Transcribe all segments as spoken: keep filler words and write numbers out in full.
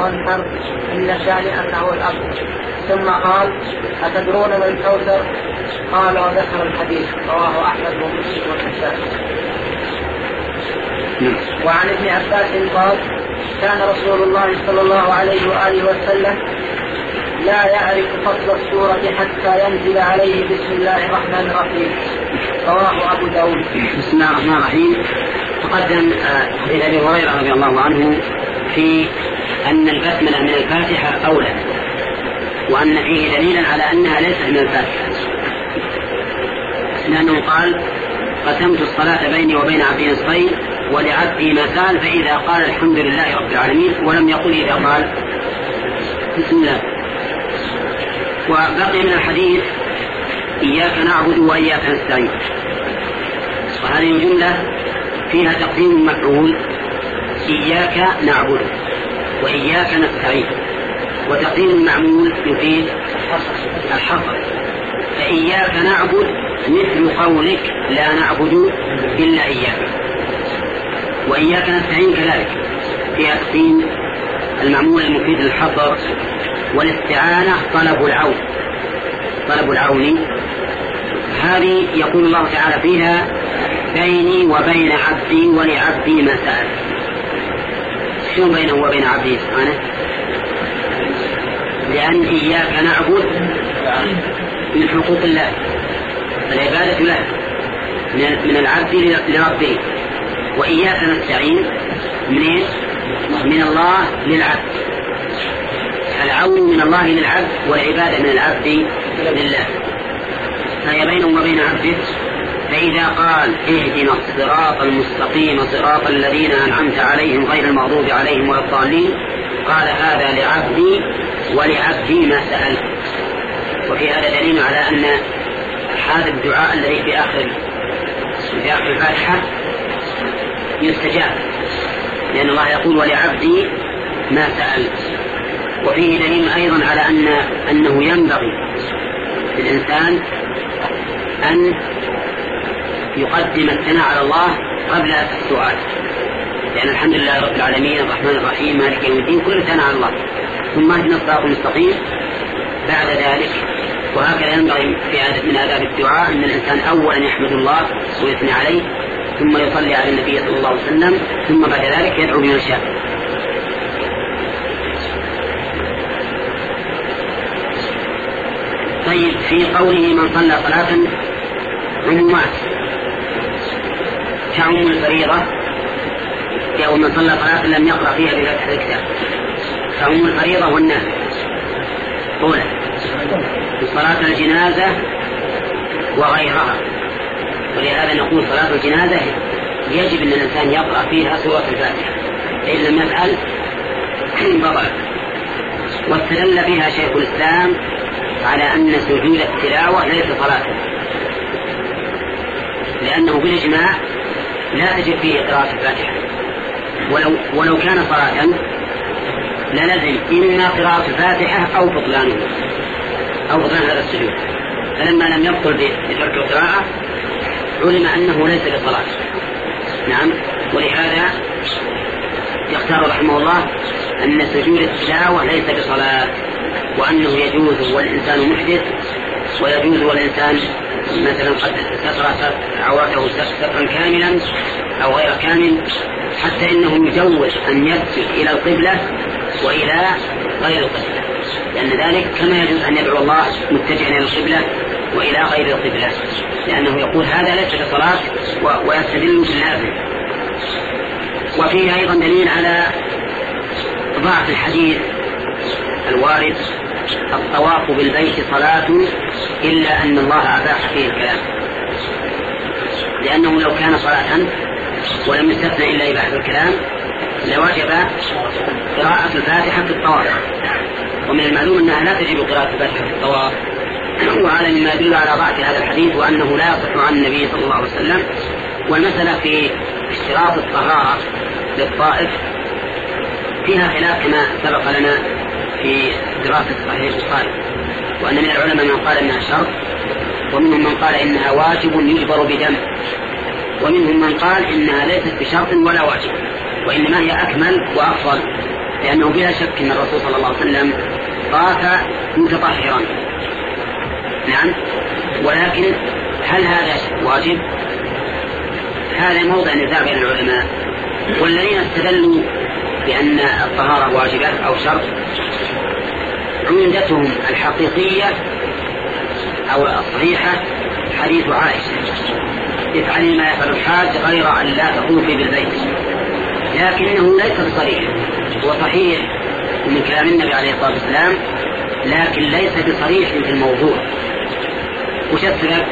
وانحر إن شانئك هو الأبتر. ثم قال: أتدرون ما الكوثر؟ قال: وذكر الحديث. رواه أحمد ومسلم والنسائي. وعن ابن عباس قال: كان رسول الله صلى الله عليه وآله وسلم لا يعرف فصل السورة حتى ينزل عليه بسم الله الرحمن الرحيم. رواه أبو داود. بسم الله الرحمن الرحيم. تقدم حديث أبي هريرة رضي الله عنه في أن البسملة من الفاتحة أولى، وأن فيه دليلا على أنها ليست من الفاتحة، لأنه قال: قسمت الصلاة بيني وبين عبدي نصفين ولعبدي ما سأل، فإذا قال الحمد لله رب العالمين، ولم يقل إذا قال بسم الله. وبقي من الحديث: إياك نعبد وإياك نستعين. وهذه الجملة فيها تقديم مفعول: إياك نعبد وإياك نستعين، وتقديم المعمول يفيد الحصر. فإياك نعبد مثل قولك لا نعبد إلا إياك، وإياك نستعين كذلك فيها تقديم المعمول المفيد للحصر. والاستعانة طلب العون، طلب العون هذه يقول الله تعالى فيها: بيني وبين عبدي ولعبدي ما سأل. شو بينه وبين عبدي سبحانه؟ لأن إياك نعبد من حقوق الله، العبادة له من العبد لربه، وإياك نستعين من من الله للعبد، العون من الله للعبد والعبادة من العبد لله، فهي بينه وبين عبده. فإذا قال: اهدنا الصراط المستقيم صراط الذين أنعمت عليهم غير المغضوب عليهم ولا الضالين، قال: هذا لعبدي ولعبدي ما سأل. وفي هذا دليل على أن هذا الدعاء الذي في آخر في آخر الفاتحة يستجاب، لأن الله يقول: ولعبدي ما سأل. وفيه دليل أيضا على أن أنه ينبغي للإنسان أن يقدم الثناء على الله قبل السؤال، لأن الحمد لله رب العالمين الرحمن الرحيم مالك يوم الدين كل ثناء على الله، ثم اهدنا الصراط المستقيم بعد ذلك. وهكذا ينبغي في عادة من آداب الدعاء أن الإنسان أولا يحمد الله ويثني عليه، ثم يصلي على النبي صلى الله عليه وسلم، ثم بعد ذلك يدعو بما شاء. طيب، في قوله من صلى صلاة عمومات كعم الفريضة، أو من صلى صلاة لم يقرأ فيها بفتح الكتاب، كعم الفريضة والنافلة. أولى صلاة الجنازة وغيرها، ولهذا نقول صلاة الجنازة يجب أن الإنسان يقرأ فيها سورة الفاتحة، إن لم يفعل بطل. واستدل فيها شيخ الإسلام على أن سجود التلاوة ليس صلاة، لأنه بالإجماع لا تجب فيه قراءة الفاتحة، ولو, ولو كان صلاة للزم إما قراءة الفاتحة أو بطلانه أو بطلان هذا السجود. فلما لم يبطل بترك القراءة علم أنه ليس بصلاة. نعم، ولهذا يختار رحمه الله أن سجود التلاوة ليس بصلاة، وأنه يجوز والإنسان محدث، ويجوز والإنسان مثلا قد ستر عورته سترا كاملا أو غير كامل، حتى إنه يجوز أن يسجد إلى القبلة وإلى غير القبلة، لأن ذلك كما يجوز أن يدعو الله متجها إلى القبلة وإلى غير القبلة، لأنه يقول هذا ليس بصلاة ويستدل بالنافل. وفيه أيضا دليل على ضعف الحديث الوارد: الطواف بالبيت صلاة إلا أن الله أباح فيه الكلام، لأنه لو كان صلاة ولم يستثنى إلا إباحة الكلام لوجب قراءة الفاتحة في الطواف، ومن المعلوم أنها لا تجب قراءة الفاتحة في الطواف، وهذا مما يدل على ضعف هذا الحديث وأنه لا يصح عن النبي صلى الله عليه وسلم. والمسألة في اشتراط الطهارة للطائف فيها خلاف كما سبق لنا في دراسة صحيح البخاري، وأن من العلماء من قال إنها شرط، ومنهم من قال إنها واجب يجبر بدم، ومنهم من قال إنها ليست بشرط ولا واجب، وإنما هي أكمل وأفضل، لأنه بلا شك أن الرسول صلى الله عليه وسلم طاف متطهرا. نعم، ولكن هل هذا واجب؟ هذا موضع نزاع بين العلماء، والذين استدلوا بأن الطهارة واجبة أو شرط عمدتهم الحقيقية أو الصحيحة حديث عائشة: افعلي ما يفعل الحاج غير أن لا تطوفي بالبيت. لكنه ليس بصريح، هو صحيح من كلام النبي عليه الصلاة والسلام، لكن ليس بصريح في الموضوع. وش السبب؟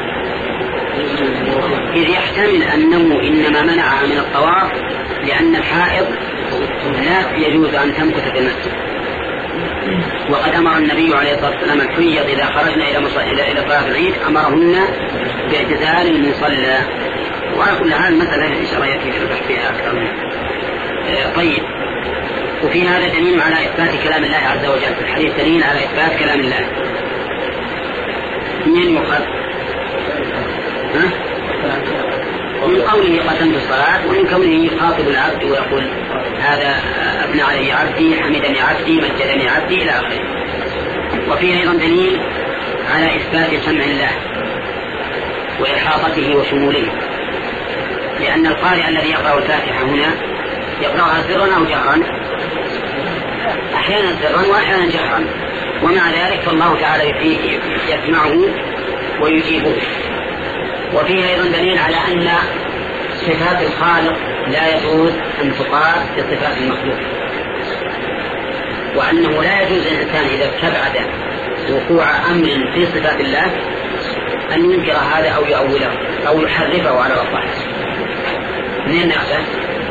إذ يحتمل أنه إنما منعها من الطواف لأن الحائض لا يجوز أن تمكث في المسجد، وقد أمر النبي عليه الصلاة والسلام الحيض إذا خرجنا إلى إلى صلاة العيد أمرهن باعتزال المصلى. وعلى كل حال المسألة إن شاء الله يأتي في البحث فيها أكثر منه. طيب، وفي هذا دليل على إثبات كلام الله عز وجل، في الحديث دليل على إثبات كلام الله. من يؤخذ؟ ها؟ ومن قوله قسمت الصلاة، ومن كونه يخاطب العبد ويقول هذا أبنى علي عبدي، حمدني عبدي، مجدني عبدي، إلى آخره. وفيه أيضا دليل على إثبات سمع الله وإحاطته وشموله، لأن القارئ الذي يقرأ الفاتحة هنا يقرأها سرا أو جهرا، أحيانا سرا وأحيانا جهرا، ومع ذلك فالله تعالى يسمعه ويجيبه. وفيه أيضا دليل على أن صفات الخالق لا يجوز أن تقاس بصفات المخلوق، وأنه لا يجوز للإنسان إذا استبعد وقوع أمر في صفات الله أن ينكر هذا أو يؤوله أو يحرفه على الأصح. من نأخذ؟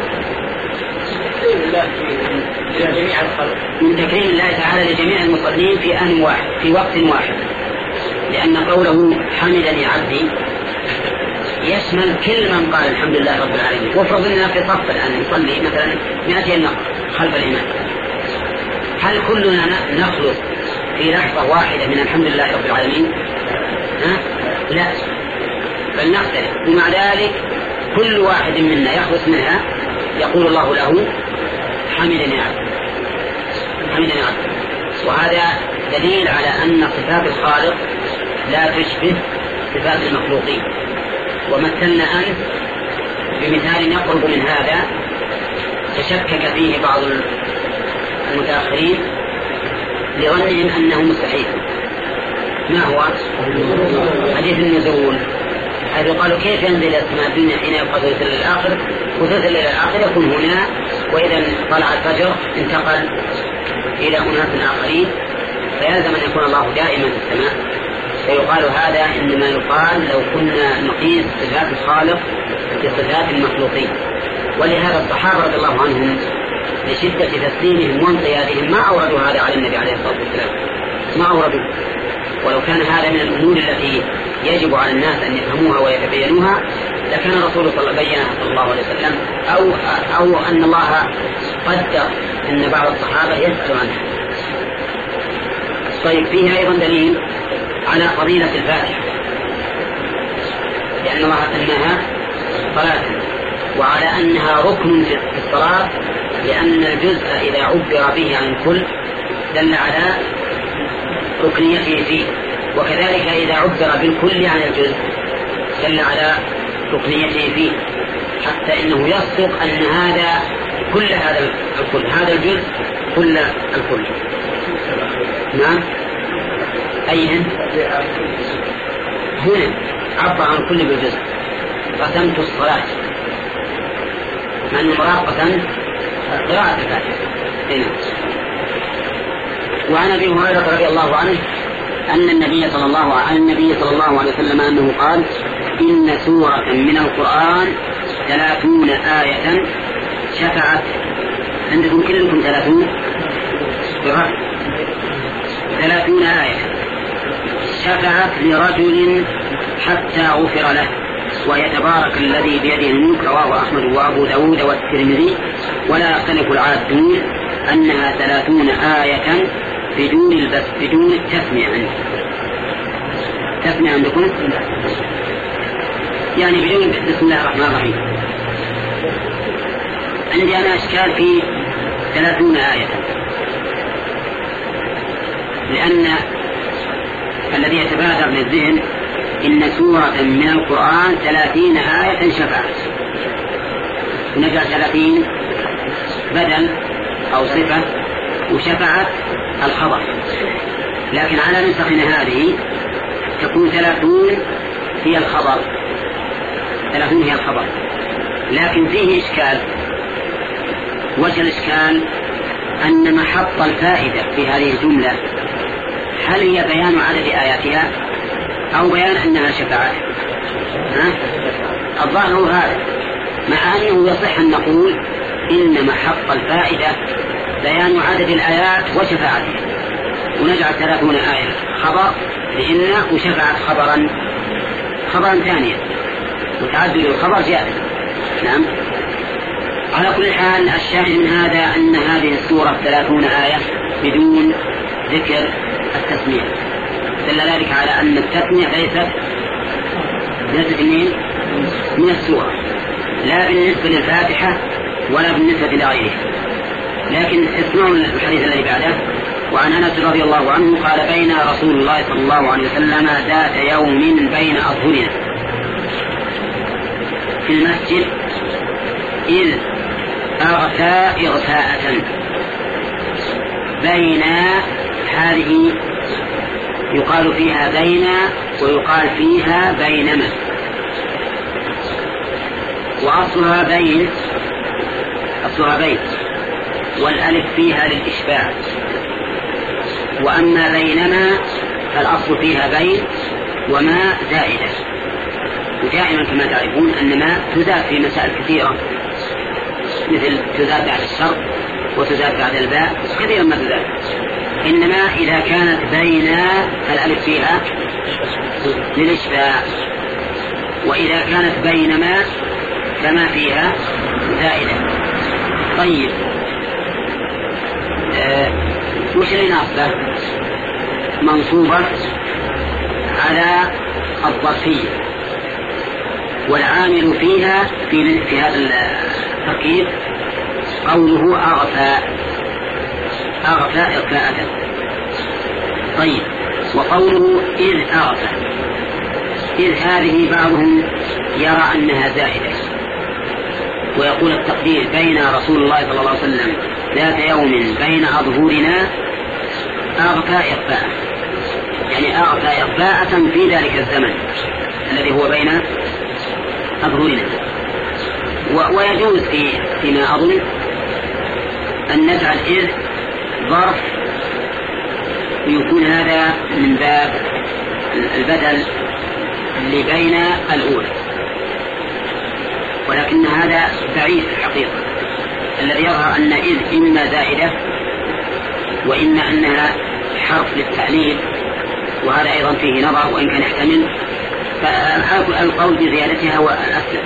من تكريم الله تعالى لجميع المصلين في آن واحد في وقت واحد، لأن قوله حمدني عبدي يشمل كل من قال الحمد لله رب العالمين. وافرض أننا في صف الآن نصلي مثلا مئتين نفر خلف الإمام، هل كلنا نخلص في لحظة واحدة من الحمد لله رب العالمين؟ ها؟ لا، بل نختلف، ومع ذلك كل واحد منا يخلص منها يقول الله له حمدني عبدي حمدني عبدي. وهذا دليل على أن صفات الخالق لا تشبه صفات المخلوقين. ومثلنا أنت بمثال يقرب من هذا تشكك فيه بعض المتأخرين لظنهم أنه مستحيل. ما هو؟ حديث النزول، حيث قالوا كيف ينزل السماء الدنيا حين يبقى ثلث الليل الآخر، وثلث الليل الآخر يكون هنا، وإذا طلع الفجر انتقل إلى أناس آخرين، فيلزم أن يكون الله دائما في السماء. فيقال هذا إنما يقال لو كنا نقيس صفات الخالق بصفات المخلوقين. ولهذا الصحابة رضي الله عنهم لشدة تسليمهم وانقيادهم ما أوردوا هذا على النبي عليه الصلاة والسلام، ما أوردوا. ولو كان هذا من الأمور التي يجب على الناس أن يفهموها ويتبينوها لكان الرسول صلى الله عليه وسلم أو, أو أن الله قدر أن بعض الصحابة يسأل عنها. طيب، فيه أيضا دليل على فضيلة الفاتحة، لأن الله سماها صلاة، وعلى أنها ركن في الصلاة، لأن الجزء إذا عبر به عن الكل دل على ركنيته فيه، وكذلك إذا عبر بالكل عن الجزء دل على ركنيته فيه، حتى إنه يصدق أن هذا كل هذا الكل، هذا الجزء كل الكل. نعم، أين هنا عبر عن كل بالجزء. قسمت الصلاة، من المراد قسمت قراءة الفاتحة. وعن أبي هريرة رضي الله عنه أن النبي صلى الله عن النبي صلى الله عليه وسلم أنه قال: إن سورة من القرآن ثلاثون آية شفعت. عندكم كلكم ثلاثون ثلاثون آية شفعت لرجل حتى غفر له، وهي تبارك الذي بيده الملك، رواه أحمد وأبو داود والترمذي. ولا يختلف العادون أنها ثلاثون آية بدون البس بدون التسمية. عندكم تسمية عندكم يعني بدون بسم الله الرحمن الرحيم. عندي أنا أشكال في ثلاثون آية، لأن الذي يتبادر للذهن إن سورة من القرآن ثلاثين آية شفعت، ونجعل ثلاثين بدل أو صفة وشفعت الخبر، لكن على نسخنا هذه تكون ثلاثون هي الخبر، ثلاثون هي الخبر، لكن فيه إشكال. وجه الإشكال أن محط الفائدة في هذه الجملة هل هي بيان عدد آياتها أو بيان أنها شفعت؟ الظاهر هو هذا، مع أنه يصح أن نقول إن محط الفائدة بيان عدد الآيات وشفاعتها، ونجعل ثلاثون آية خبر لإن وشفعت خبرا خبرا ثانيا، وتعدد الخبر جائز. نعم. على كل حال الشاهد من هذا أن هذه السورة ثلاثون آية بدون ذكر التسمية، دل ذلك على أن التسمية ليست ليست من من السورة، لا بالنسبة للفاتحة ولا بالنسبة لغيرها. لكن اسمعوا الحديث الذي بعده. وعن أنس رضي الله عنه قال: بين رسول الله صلى الله عليه وسلم ذات يوم بين أظهرنا في المسجد إذ أغفى إغفاءة. بين هذه يقال فيها بين ويقال فيها بينما، وأصلها بين، أصلها بين، والألف فيها للإشباع. وأما بينما فالأصل فيها بين وما زائدة، ودائما كما تعرفون أن ما تزاد في مسائل كثيرة، مثل تزاد بعد الشرط وتزاد بعد الباء، كثيرا ما تزاد. إنما إذا كانت بين فالألف فيها للإشباع، وإذا كانت بينما فما فيها زائدة. طيب آه وش اللي ناصبه؟ منصوبة على الظرفية، والعامل فيها في, في هذا التركيب قوله أغفى، أغفى إغفاءة. طيب وقوله إذ أغفى، إذ هذه بعضهم يرى أنها زائدة، ويقول التقدير بين رسول الله صلى الله عليه وسلم ذات يوم بين أظهرنا أغفى إغفاء، يعني أغفى إغفاءة في ذلك الزمن الذي هو بين أظهرنا. ويجوز في فيما أظن أن نجعل إذ ظرف، ويكون هذا من باب البدل اللي بين الأولى، ولكن هذا بعيد في الحقيقة. الذي يظهر أن إذ إما زائدة وإما أنها حرف للتعليل، وهذا أيضا فيه نظر وإن كان يحتمل، فالقول بزيادتها هو الأسلم.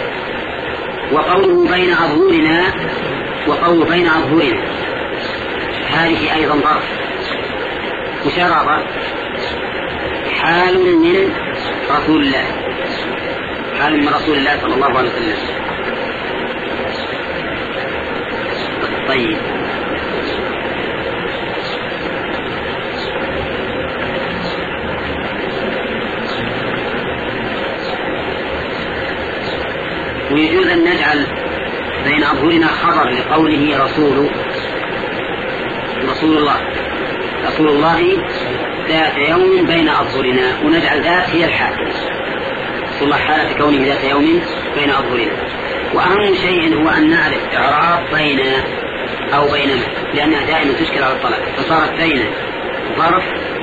وقوله بين أظهرنا، وقوله بين أظهرنا هذه أيضا ظرف مشارطة، حال من رسول الله، حال من رسول الله صلى الله عليه وسلم. طيب ويجوز أن نجعل بين أظهرنا خبر لقوله رسول رسول الله رسول الله ذات يوم بين أظهرنا، ونجعل ذات هي الحال، رسول الله حالة كونه ذات يوم بين أظهرنا. وأهم شيء هو أن نعرف إعراب بين أو بينما، لأنها دائما تشكل على الطلب، فصارت بين ظرف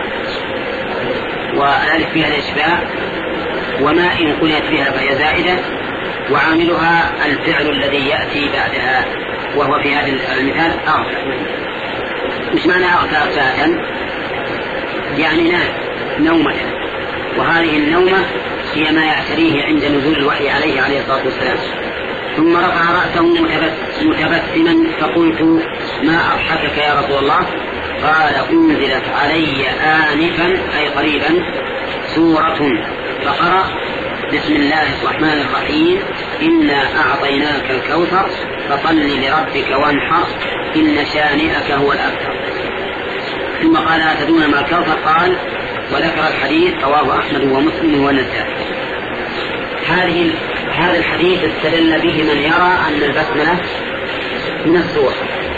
والألف فيها الإشباع، وما إن قلت فيها فهي زائدة، وعاملها الفعل الذي يأتي بعدها، وهو في هذا المثال أغفى. مش معنى أغفى أغفاء؟ يعني نام نومة، وهذه النومة هي ما يعتريه عند نزول الوحي عليه عليه الصلاة والسلام. ثم رفع رأسه متبسما فقلت: ما أضحكك يا رسول الله؟ قال: أنزلت علي آنفا أي قريبا سورة، فقرأ: بسم الله الرحمن الرحيم إنا أعطيناك الكوثر فصل لربك وانحر إن شانئك هو الأبتر. ثم قال أتدون ما الكوثر؟ قال وذكر الحديث رواه أحمد ومسلم والنسائي. هذه هذا الحديث استدل به من يرى أن البسملة من السور.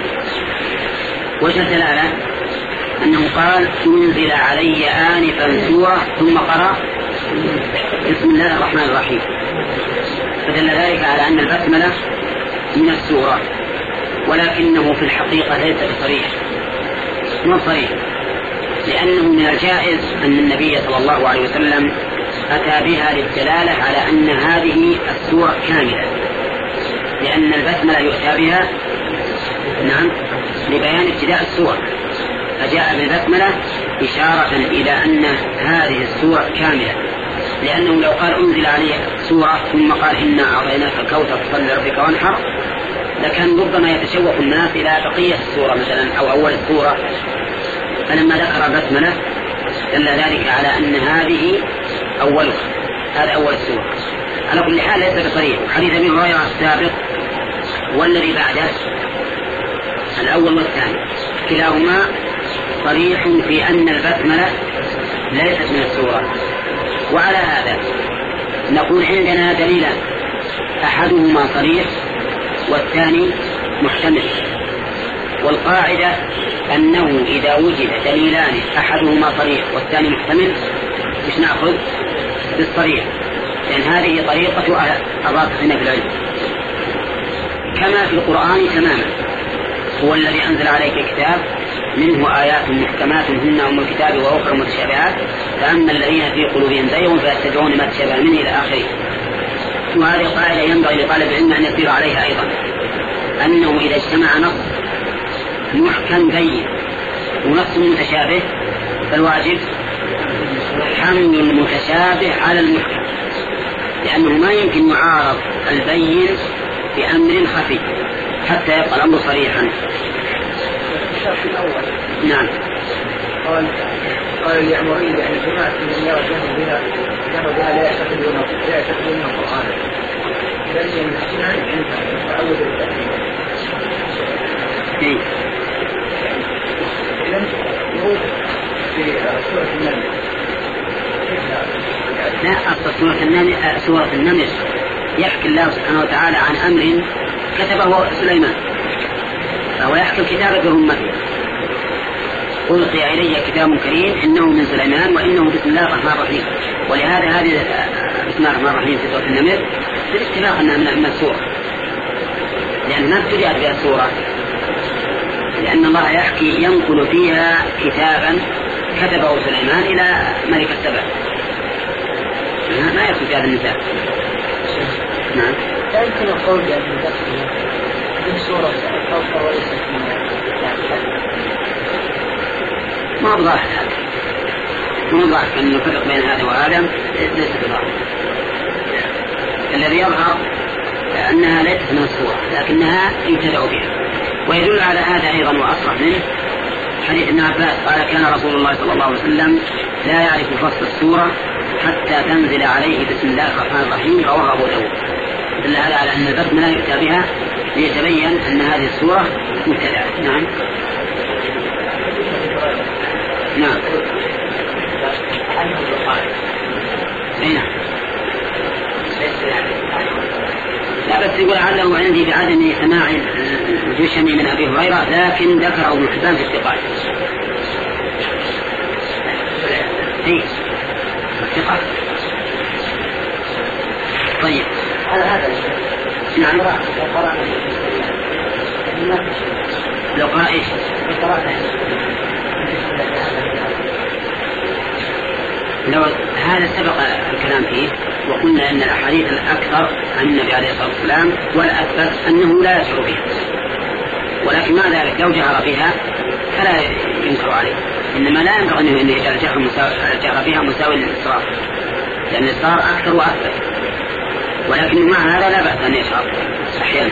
وجه الدلالة أنه قال أنزل علي آنفا سورة ثم قرأ بسم الله الرحمن الرحيم، فدل ذلك على أن البسملة من السورة، ولكنه في الحقيقة ليس بصريح، مو صريح، لأنه من الجائز أن النبي صلى الله عليه وسلم أتى بها للدلالة على أن هذه السورة كاملة، لأن البسملة يؤتى بها نعم لبيان ابتداء السورة، فجاء بالبسملة إشارة إلى أن هذه السورة كاملة، لأنه لو قال أنزل عليه سورة ثم قال إنا أعطيناك الكوثر فصل لربك وانحر لكان ربما يتشوق الناس إلى بقية السورة مثلا أو أول السورة، فلما ذكر البسملة دل ذلك على أن هذه أولها، هذا أول السورة. على كل حال ليس بصريح. حديث أبي هريرة السابق والذي بعده الأول والثاني كلاهما صريح في أن البسملة ليست من السورة. وعلى هذا نقول عندنا دليلان، أحدهما صريح والثاني محتمل، والقاعدة أنه إذا وجد دليلان أحدهما صريح والثاني محتمل مش نأخذ بالصريح، لأن هذه طريقة الراسخين في العلم كما في القرآن تماما. هو الذي أنزل عليك كتاب منه آيات محكمات هن أم الكتاب وأخرى متشابهات فأما الذين في قلوبهم زيغ فيتبعون ما تشابه منه إلى آخره. وهذه القاعدة ينبغي لطالب العلم أن يسير عليها أيضا، أنه إذا اجتمع نص محكم بين ونص متشابه فالواجب حمل المتشابه على المحكم، لأنه ما يمكن يعارض البين بأمر خفي حتى يبقى الأمر صريحا. نعم. قال قال اليعمري بأن جماعة من الناس جهروا بها جهروا بها لا يعتقدون لا يعتقدون القرآن بل يمسكون عند تعود التأثير. إيه. لم يرد في سورة النمل. لا، أصل سورة النمل سورة النمل يحكي الله سبحانه وتعالى عن أمر كتبه سليمان، فهو يحكي الكتاب برمته. ألقي إلي كتاب كريم إنه من سليمان وإنه بسم الله الرحمن الرحيم، ولهذا هذه بسم الله الرحمن الرحيم في سورة النمل بالاتفاق أنها من السورة، لأن ما ابتدأت بها السورة، لأن الله يحكي ينقل فيها كتابا كتبه سليمان إلى ملك السبع، ما يكتب في هذا النساء. نعم. لا يمكن القول بأن من سورة الكوثر وليست من ما بظاهر هذا، ما بظاهر أن نفرق بين هذا وهذا، ليس بظاهر. الذي يظهر أنها ليست من السورة لكنها يبتدأ بها، ويدل على هذا أيضا وأصرح منه حديث ابن عباس قال كان رسول الله صلى الله عليه وسلم لا يعرف فصل السورة حتى تنزل عليه بسم الله الرحمن الرحيم، رواه أبو داود. دل هذا على أن البسملة يؤتى بها ليتبين أن هذه السورة مبتدأة. نعم. نعم. أين؟ لا بس يقول عله عندي بعدم سماع الجشمي من أبي هريرة، لكن ذكر ابن حبان في الثقات. إيه الثقات. طيب هذا هذا نعم. لو قرأ إيش؟ لو هذا سبق الكلام فيه وقلنا أن الأحاديث الأكثر عن النبي عليه الصلاة والسلام والأكثر أنه لا يشعر بها، ولكن مع ذلك لو جهر بها فلا ينكر عليه، إنما لا ينبغي أن يجعل الجهر بها مساوي للإصرار، لأن الإصرار أكثر وأكثر، ولكن مع هذا لا بأس أن يشعر أحيانا.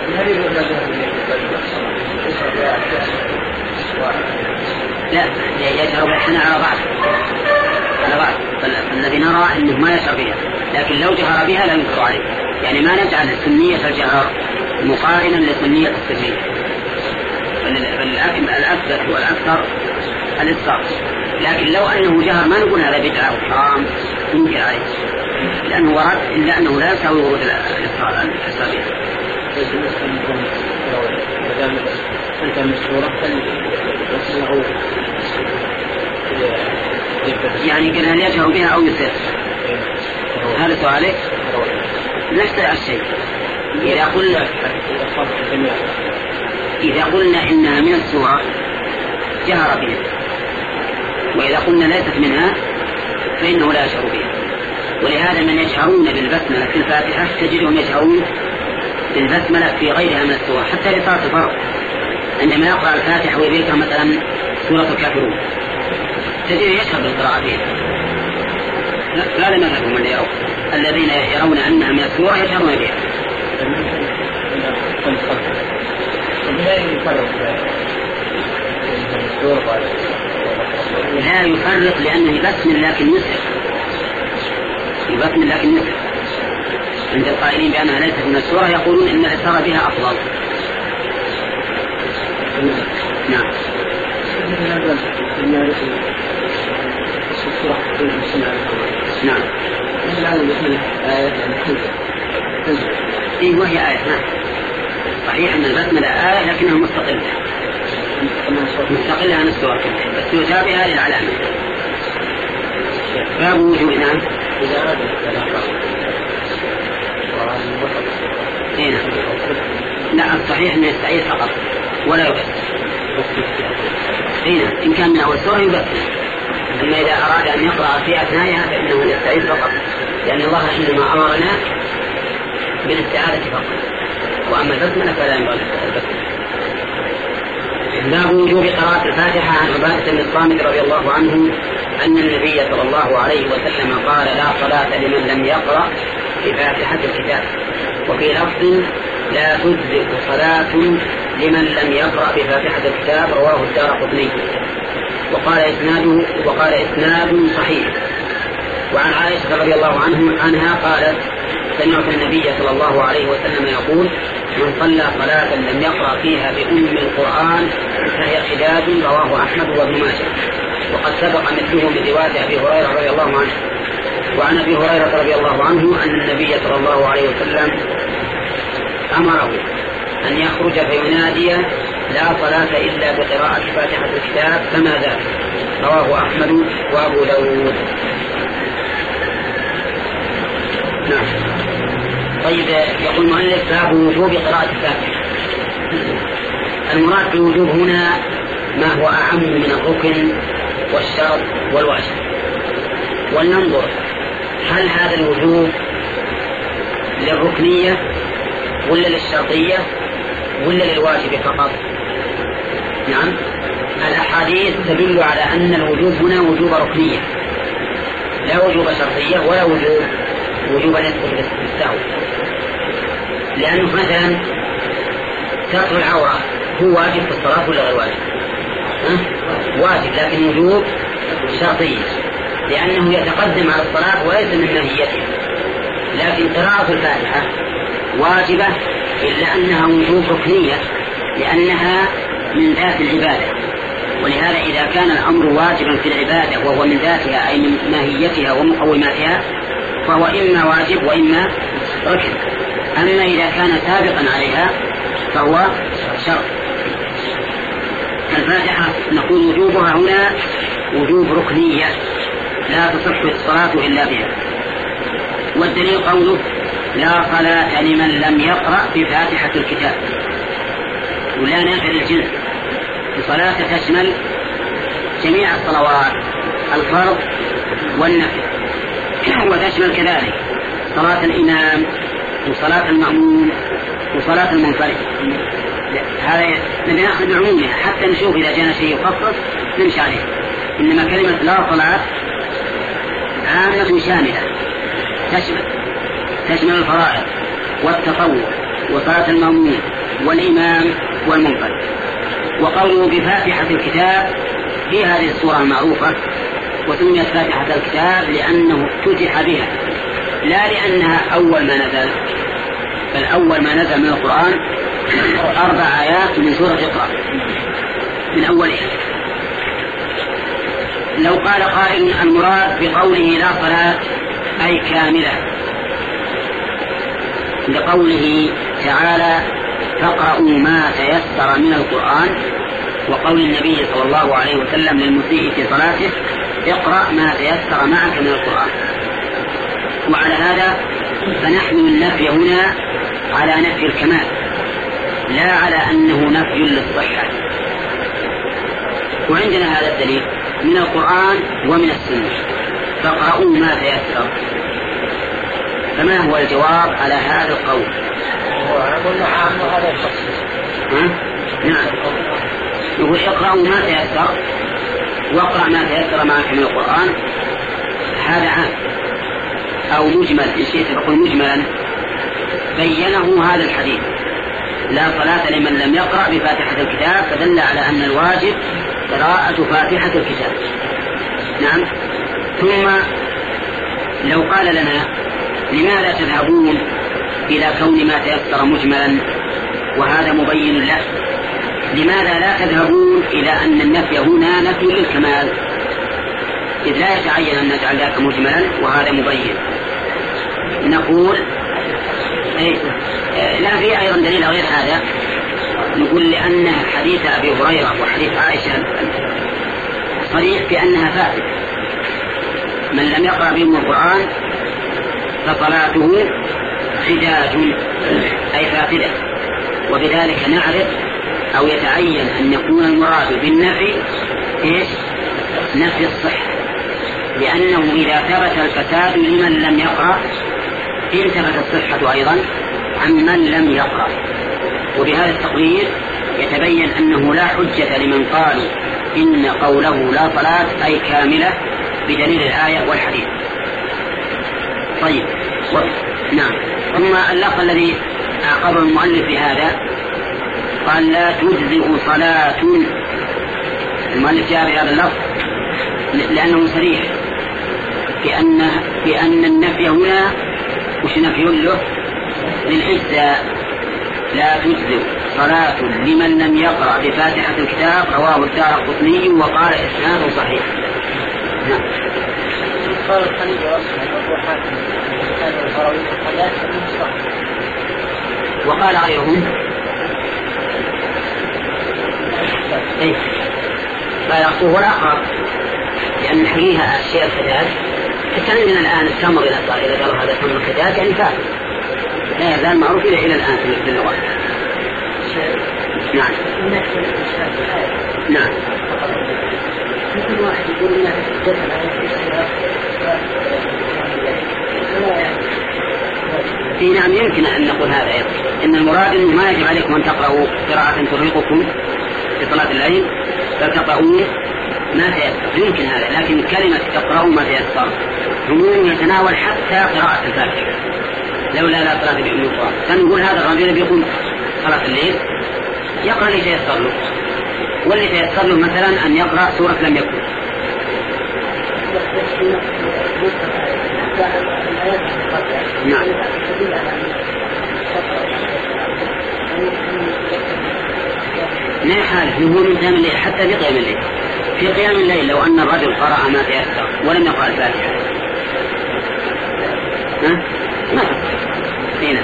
لا يجهر بأحسن على بعض على بعض، فالذي نرى أنه ما يشعر بها، لكن لو جهر بها لا ينكر عليه، يعني ما نجعل سنية الجهر مقارنا لسنية التجريد، الأثبت والأكثر الإسقاط. لكن لو أنه جهر ما نقول هذا بدعة أو حرام ينكر عليه، لأنه ورد إلا أنه لا يساوي ورود الإسقاط الحسابي. أنت مشهورة يعني كان يجهر بها أو يسر، هذا سؤالك. نفس الشيء. إذا قلنا إذا قلنا إنها من السورة جهر بها، وإذا قلنا ليست منها فإنه لا يشعر بها. ولهذا من يجهرون بالبسملة في الفاتحة تجدهم يجهرون بالبسملة في غيرها من السور، حتى لصلاة الفرض عندما يقرأ الفاتحة ويذكر مثلا سورة الكافرون تجده يشهر بالقراءة فيها. هذا مذهب من يرون، الذين يرون أنها من السورة يجهرون بها. لا يفرق لأنه بسم لكن يسر، بسم لكن يسر. عند القائلين بأنها ليست من السورة يقولون إن الإسرار بها أفضل. نعم. نعم. إيه وهي آية. نعم. صحيح أن البسملة آية لكنها مستقلة مستقلة عن السور بس يتابعها للعلامة. باب وجوب. نعم. هنا لا الصحيح أن يستعيد فقط ولا يبث. هنا إن كان من أول سورة يبث، أما إذا أراد أن يقرأ في أثنائها فإنه يستعيد فقط، لأن الله إنما أمرنا بالاستعادة فقط، وأما البسملة فلا ينبغي البسملة. باب وجوب قراءة الفاتحة. عن عبادة بن الصامت رضي الله عنه أن النبي صلى الله عليه وسلم قال لا صلاة لمن لم يقرأ بفاتحة الكتاب، وفي لفظ لا تجزئ صلاة لمن لم يقرأ بفاتحة الكتاب، رواه الدارقطني وقال إسناده وقال إسناد صحيح. وعن عائشة رضي الله عنه عنها قالت سمعت النبي صلى الله عليه وسلم يقول من صلى صلاة لم يقرأ فيها بأم القرآن فهي حداد، رواه أحمد وابن ماجه. وقد سبق مثله من رواية أبي هريرة رضي الله عنه. وعن أبي هريرة رضي الله عنه أن النبي صلى الله عليه وسلم أمره أن يخرج فينادي لا صلاة إلا بقراءة فاتحة الكتاب كما ذاك، رواه أحمد وأبو داود. نعم. طيب يقول المؤلف باب وجوب قراءة الفاتحة. المراد بالوجوب هنا ما هو أعم من الركن والشرط والواجب، ولننظر هل هذا الوجوب للركنية ولا للشرطية ولا للواجب فقط. نعم. الأحاديث تدل على أن الوجوب هنا وجوب ركنية لا وجوب شرطية ولا وجوب وجوب يدخل بالسهو، لأنه مثلا ستر العورة هو واجب في الصلاة ولا غير واجب؟ أه؟ واجب، لكن وجوب شرطية لأنه يتقدم على الصلاة وليس من ماهيتها. لكن قراءة الفاتحة واجبة إلا أنها وجوب ركنية لأنها من ذات العبادة، ولهذا إذا كان الأمر واجبا في العبادة وهو من ذاتها أي من ماهيتها ومقوماتها فهو إما واجب وإما ركن. أما إذا كان سابقا عليها فهو شرط. الفاتحة نقول وجوبها هنا وجوب ركنية لا تصح الصلاة إلا بها. والدليل قوله لا صلاة لمن لم يقرأ بفاتحة الكتاب، ولا نافع للجنس. الصلاة تشمل جميع الصلوات الفرض والنفل، وتشمل كذلك صلاة الإمام وصلاة المأموم وصلاة المنفرد. هذا نبي نأخذ بعمومها حتى نشوف إذا جانا شيء يخصص نمشي عليه. إنما كلمة لا صلاة عامة شاملة تشمل تشمل الفرائض والتطوع وصلاة المأموم والإمام والمنفرد. وقوله بفاتحة الكتاب في هذه الصورة المعروفة، وسميت فاتحة الكتاب لأنه افتتح بها لا لأنها أول ما نزل، بل أول ما نزل من القرآن أربع آيات من سورة اقرأ من أولها. لو قال قائل المراد بقوله لا صلاة أي كاملة لقوله تعالى فاقرؤوا ما تيسر من القرآن، وقول النبي صلى الله عليه وسلم للمسيء في صلاته اقرأ ما تيسر معك من القرآن. وعلى هذا فنحمل النفي هنا على نفي الكمال لا على أنه نفي للصحة. وعندنا هذا الدليل من القرآن ومن السنة، فاقرؤوا ما تيسر. فما هو الجواب على هذا القول؟ نعم، يقول اقرأوا ما تيسر واقرأ ما تيسر معك من القرآن، هذا عام أو مجمل إن شئت تقول مجملا بينه هذا الحديث لا صلاة لمن لم يقرأ بفاتحة الكتاب، فدل على أن الواجب قراءة فاتحة الكتاب. نعم. ثم لو قال لنا لماذا تذهبون إلى كون ما تيسر مجملا وهذا مبين له، لماذا لا تذهبون إلى أن النفي هنا نفي للكمال إذ لا يتعين أن نجعل ذاك مجملا وهذا مبين؟ نقول إيه لا في أيضا دليل غير هذا، نقول لأن حديث أبي هريرة وحديث عائشة صريح بأنها فاتحة، من لم يقرأ بهم القرآن فصلاته خداج أي فاسدة، وبذلك نعرف أو يتعين أن يكون المراد بالنفي إيش؟ نفي الصحة، لأنه إذا ثبت الفساد لمن لم يقرأ انتفت الصحة أيضا عمن لم يقرأ. وبهذا التقرير يتبين أنه لا حجة لمن قال إن قوله لا صلاة أي كاملة بدليل الآية والحديث. طيب و... نعم. ثم اللفظ الذي عقبه المؤلف بهذا قال لا تجزئ صلاة، المؤلف جاء بهذا اللفظ لأنه صريح بأن, بأن النفي هنا وش نفي له؟ للإجزاء. لا تجزئ صلاة لمن لم يقرأ بفاتحة الكتاب، رواه الدارقطني وقال إسناده صحيح. نعم. قال الخليل وأصحاب أبو حاتم كان الغروي صلاة المصطفى. وقال غيرهم ايه قال هو الأقرب، لأن حقيقة الشيء الحداد حتى عندنا الآن التمر إذا صار إذا قالوا هذا تمر الحداد يعني فات لا يزال معروف إلى إلى الآن في اللغة. نعم نعم. ممكن واحد يقول إنها تتدخل في نعم يمكن أن نقول هذا أيضا، إن المراد إنه ما يجب عليكم أن تقرأوا قراءة ترهقكم في صلاة الليل بل تقرؤون ما تيسر، يمكن هذا، لكن كلمة تقرأوا ما تيسر عموم يتناول حتى قراءة الفاتحة لولا لا صلاة بأم القرآن. فنقول هذا الرجل بيقوم صلاة الليل يقرأ اللي تيسر له، واللي تيسر له مثلا أن يقرأ سورة لم يكن. نعم. ما يحالف هو من قيام الليل حتى في قيام الليل. في قيام الليل لو أن الرجل قرأ ما تيسر ولم يقرأ الفاتحة ما هنا.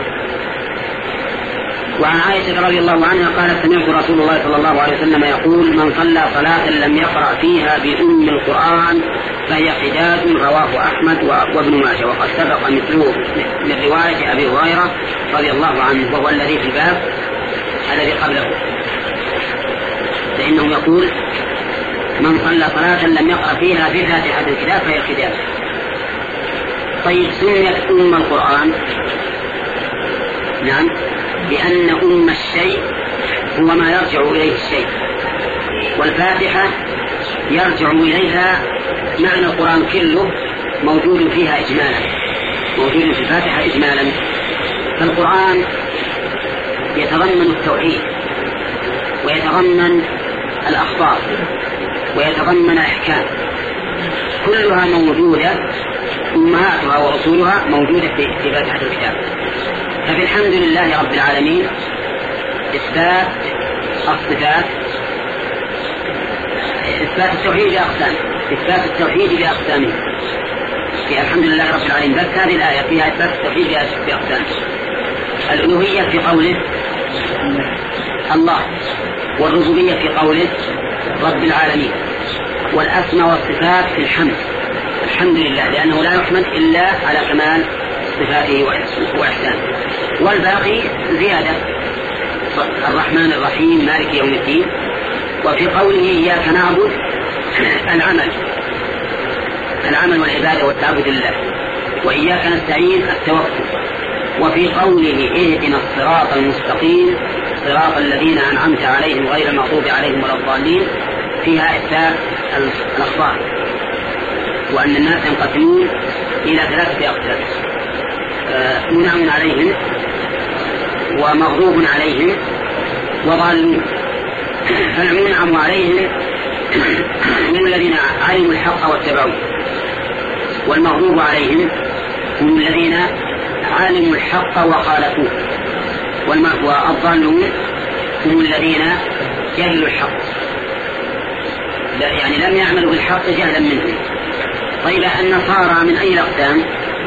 وعن عائشة رضي الله عنها قالت سمعت رسول الله صلى الله عليه وسلم يقول من صلى صلاة لم يقرأ فيها بأم القرآن فهي حداد، رواه أحمد وابن ماجه، وقد سبق مثله من رواية أبي هريرة رضي الله عنه وهو الذي في الباب الذي قبله، فإنه يقول من صلى صلاة لم يقرأ فيها بفاتحة الكتاب فهي حداد. طيب سميت أم القرآن نعم لأن أم الشيء هو ما يرجع إليه الشيء، والفاتحة يرجع إليها معنى القرآن كله موجود فيها إجمالا، موجود في الفاتحة إجمالا. فالقرآن يتضمن التوحيد ويتضمن الأخبار ويتضمن الأحكام كلها موجودة، أمهاتها وأصولها موجودة في فاتحة الكتاب. ففي الحمد لله رب العالمين إثبات الصفات، إثبات التوحيد بأقسام، إثبات التوحيد بأقسامه في الحمد لله رب العالمين. بس هذه الآية فيها إثبات التوحيد بأقسام: الألوهية في قوله الله، والربوبية في قوله رب العالمين، والأسماء والصفات في الحمد، الحمد لله، لأنه لا يحمد إلا على كمال صفاته وإحسانه. والباقي زيادة: الرحمن الرحيم مالك يوم الدين. وفي قوله إياك نعبد العمل، العمل والعبادة والتعبد لله، وإياك نستعين التوكل. وفي قوله اهدنا الصراط المستقيم صراط الذين أنعمت عليهم غير المغضوب عليهم ولا الضالين، فيها إثبات الأخبار، وأن الناس ينقسمون إلى ثلاثة أقسام: منعم عليهم ومغضوب عليهم وضالون. فالمنعم عليهم هم الذين علموا الحق واتبعوه، والمغضوب عليهم هم الذين علموا الحق وخالفوه، والضالون هم الذين جهلوا الحق، لا يعني لم يعملوا بالحق جهلا منه. طيب النصارى من أي الأقسام؟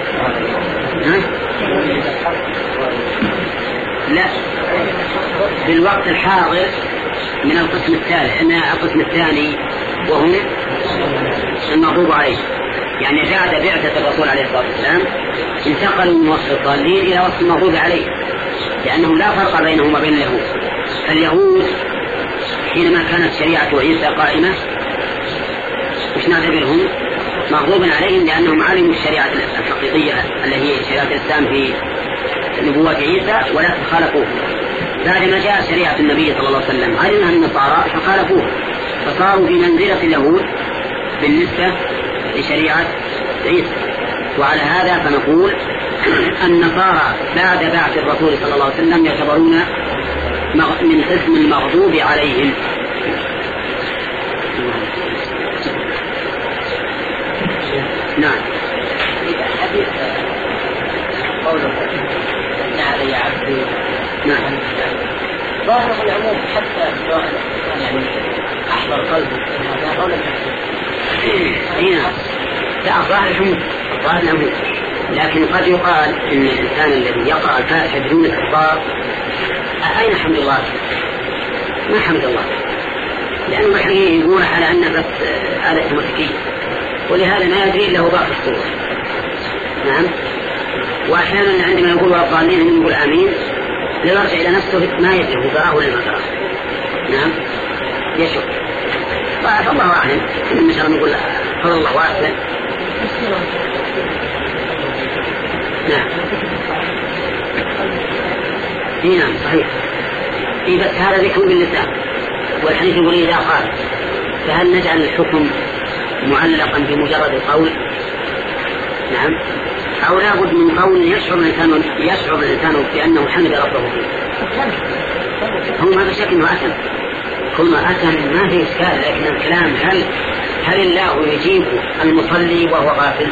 لا، بالوقت الحاضر من القسم الثالث، إن القسم الثاني وهم المغضوب عليه، يعني بعد بعثة الرسول عليه الصلاة والسلام انتقلوا من وصف الضالين إلى وصف المغضوب عليه، لأنهم لا فرق بينهم وبين اليهود. فاليهود حينما كانت شريعة عيسى قائمة وش نعتبرهم؟ مغضوب عليهم، لأنهم علموا الشريعة الحقيقية التي هي شريعة الإسلام في نبوة عيسى ولكن خالفوه. بعد ما جاء شريعة النبي صلى الله عليه وسلم علمها النصارى فخالفوه، فصاروا في منزلة اليهود بالنسبة لشريعة عيسى. وعلى هذا فنقول النصارى بعد بعث الرسول صلى الله عليه وسلم يعتبرون من قسم المغضوب عليهم. نعم. حديث قوله نعم يا عبدي، نعم، ظاهر العموم حتى سواء يعني أحضر قلبه هذا قولا هنا لا، ظاهر العموم، ظاهر العموم، لكن قد يقال إن الإنسان الذي يقرأ الفاتحة بدون استغفار أين حمد الله؟ ما حمد الله، لأنه الحين يقول على أن بس آلة موسيقية، ولهذا ما يدري له باقي الصورة. نعم. وأحيانا عندما يقول الضالين يقول آمين لا يرجع إلى نفسه ما يدري هو قرأه ولا ما قرأه. نعم، يشك. فالله أعلم، إن شاء الله نقول فضل الله واسع. نعم. إيه نعم صحيح. إيه بس هذا ذكر باللسان، والحديث يقول إذا قال، فهل نجعل الحكم معلقا بمجرد القول؟ نعم. أو لا بد من قول يشعر الإنسان يشعر الإنسان بأنه حمد ربه فيه. هو ما بشك إنه أثم، كونه أثم ما في إشكال، لكن الكلام هل هل الله يجيب المصلي وهو غافل؟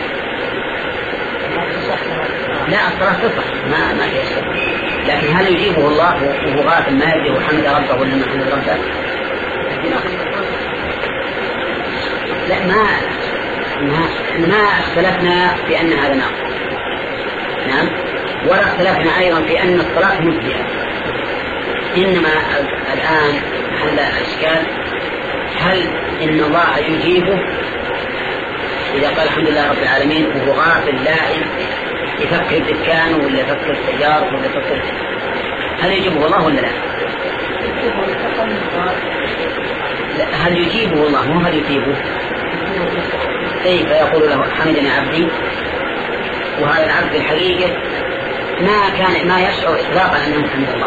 لا، الصلاة تصح ما ما في إشكال، لكن هل يجيبه الله وهو غافل ما يدري وحمد ربه ولا ما حمد ربه؟ لا، ما ما ما اختلفنا في أن هذا ناقص. نعم. ولا اختلفنا أيضا في أن الصلاة مجزئة، إنما الآن حل الإشكال هل إن الله يجيبه إذا قال الحمد لله رب العالمين وهو غافل لائم يفكر الدكان ولا يفكر السيارة ولا يفكر، هل يجيبه الله ولا لا؟ هل يجيبه الله مو هل يجيبه؟ كيف يقول له حمدني عبدي، وهذا العبد الحقيقة ما كان ما يشعر إطلاقا أنه حمد الله.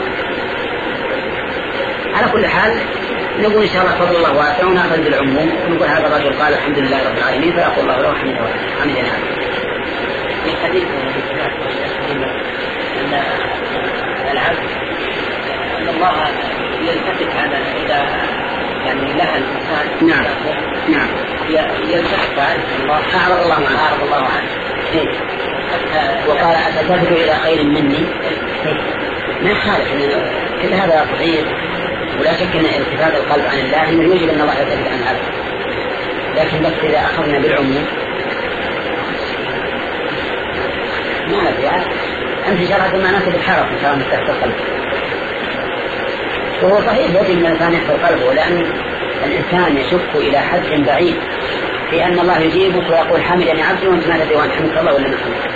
على كل حال نقول إن شاء الله فضل الله واسع ونأخذ بالعموم، ونقول هذا الرجل قال الحمد لله رب العالمين فيقول الله له حمدني عبدي. في حديث أن العبد أن الله يلتفت على إذا يعني لها الإنسان. نعم نعم يلتفت عنه الله، أعرض الله عنه، أعرض الله عنه. وقال أتلتفت إلى خير مني ما يخالف إن كل هذا صغير، ولا شك أن التفات القلب عن الله إنه يوجب أن الله يتفت عن العبد، لكن بس إذا أخذنا بالعموم ما نبي. أنت شرعت معناته بالحرف إن شاء الله تحت القلب، وهو صحيح يجب أن الإنسان يحفظ قلبه، لأن الإنسان يشك إلى حد بعيد في أن الله يجيبك ويقول حمدني عبدي وأنت ما تدري وأن حمدك الله ولا ما حمدك.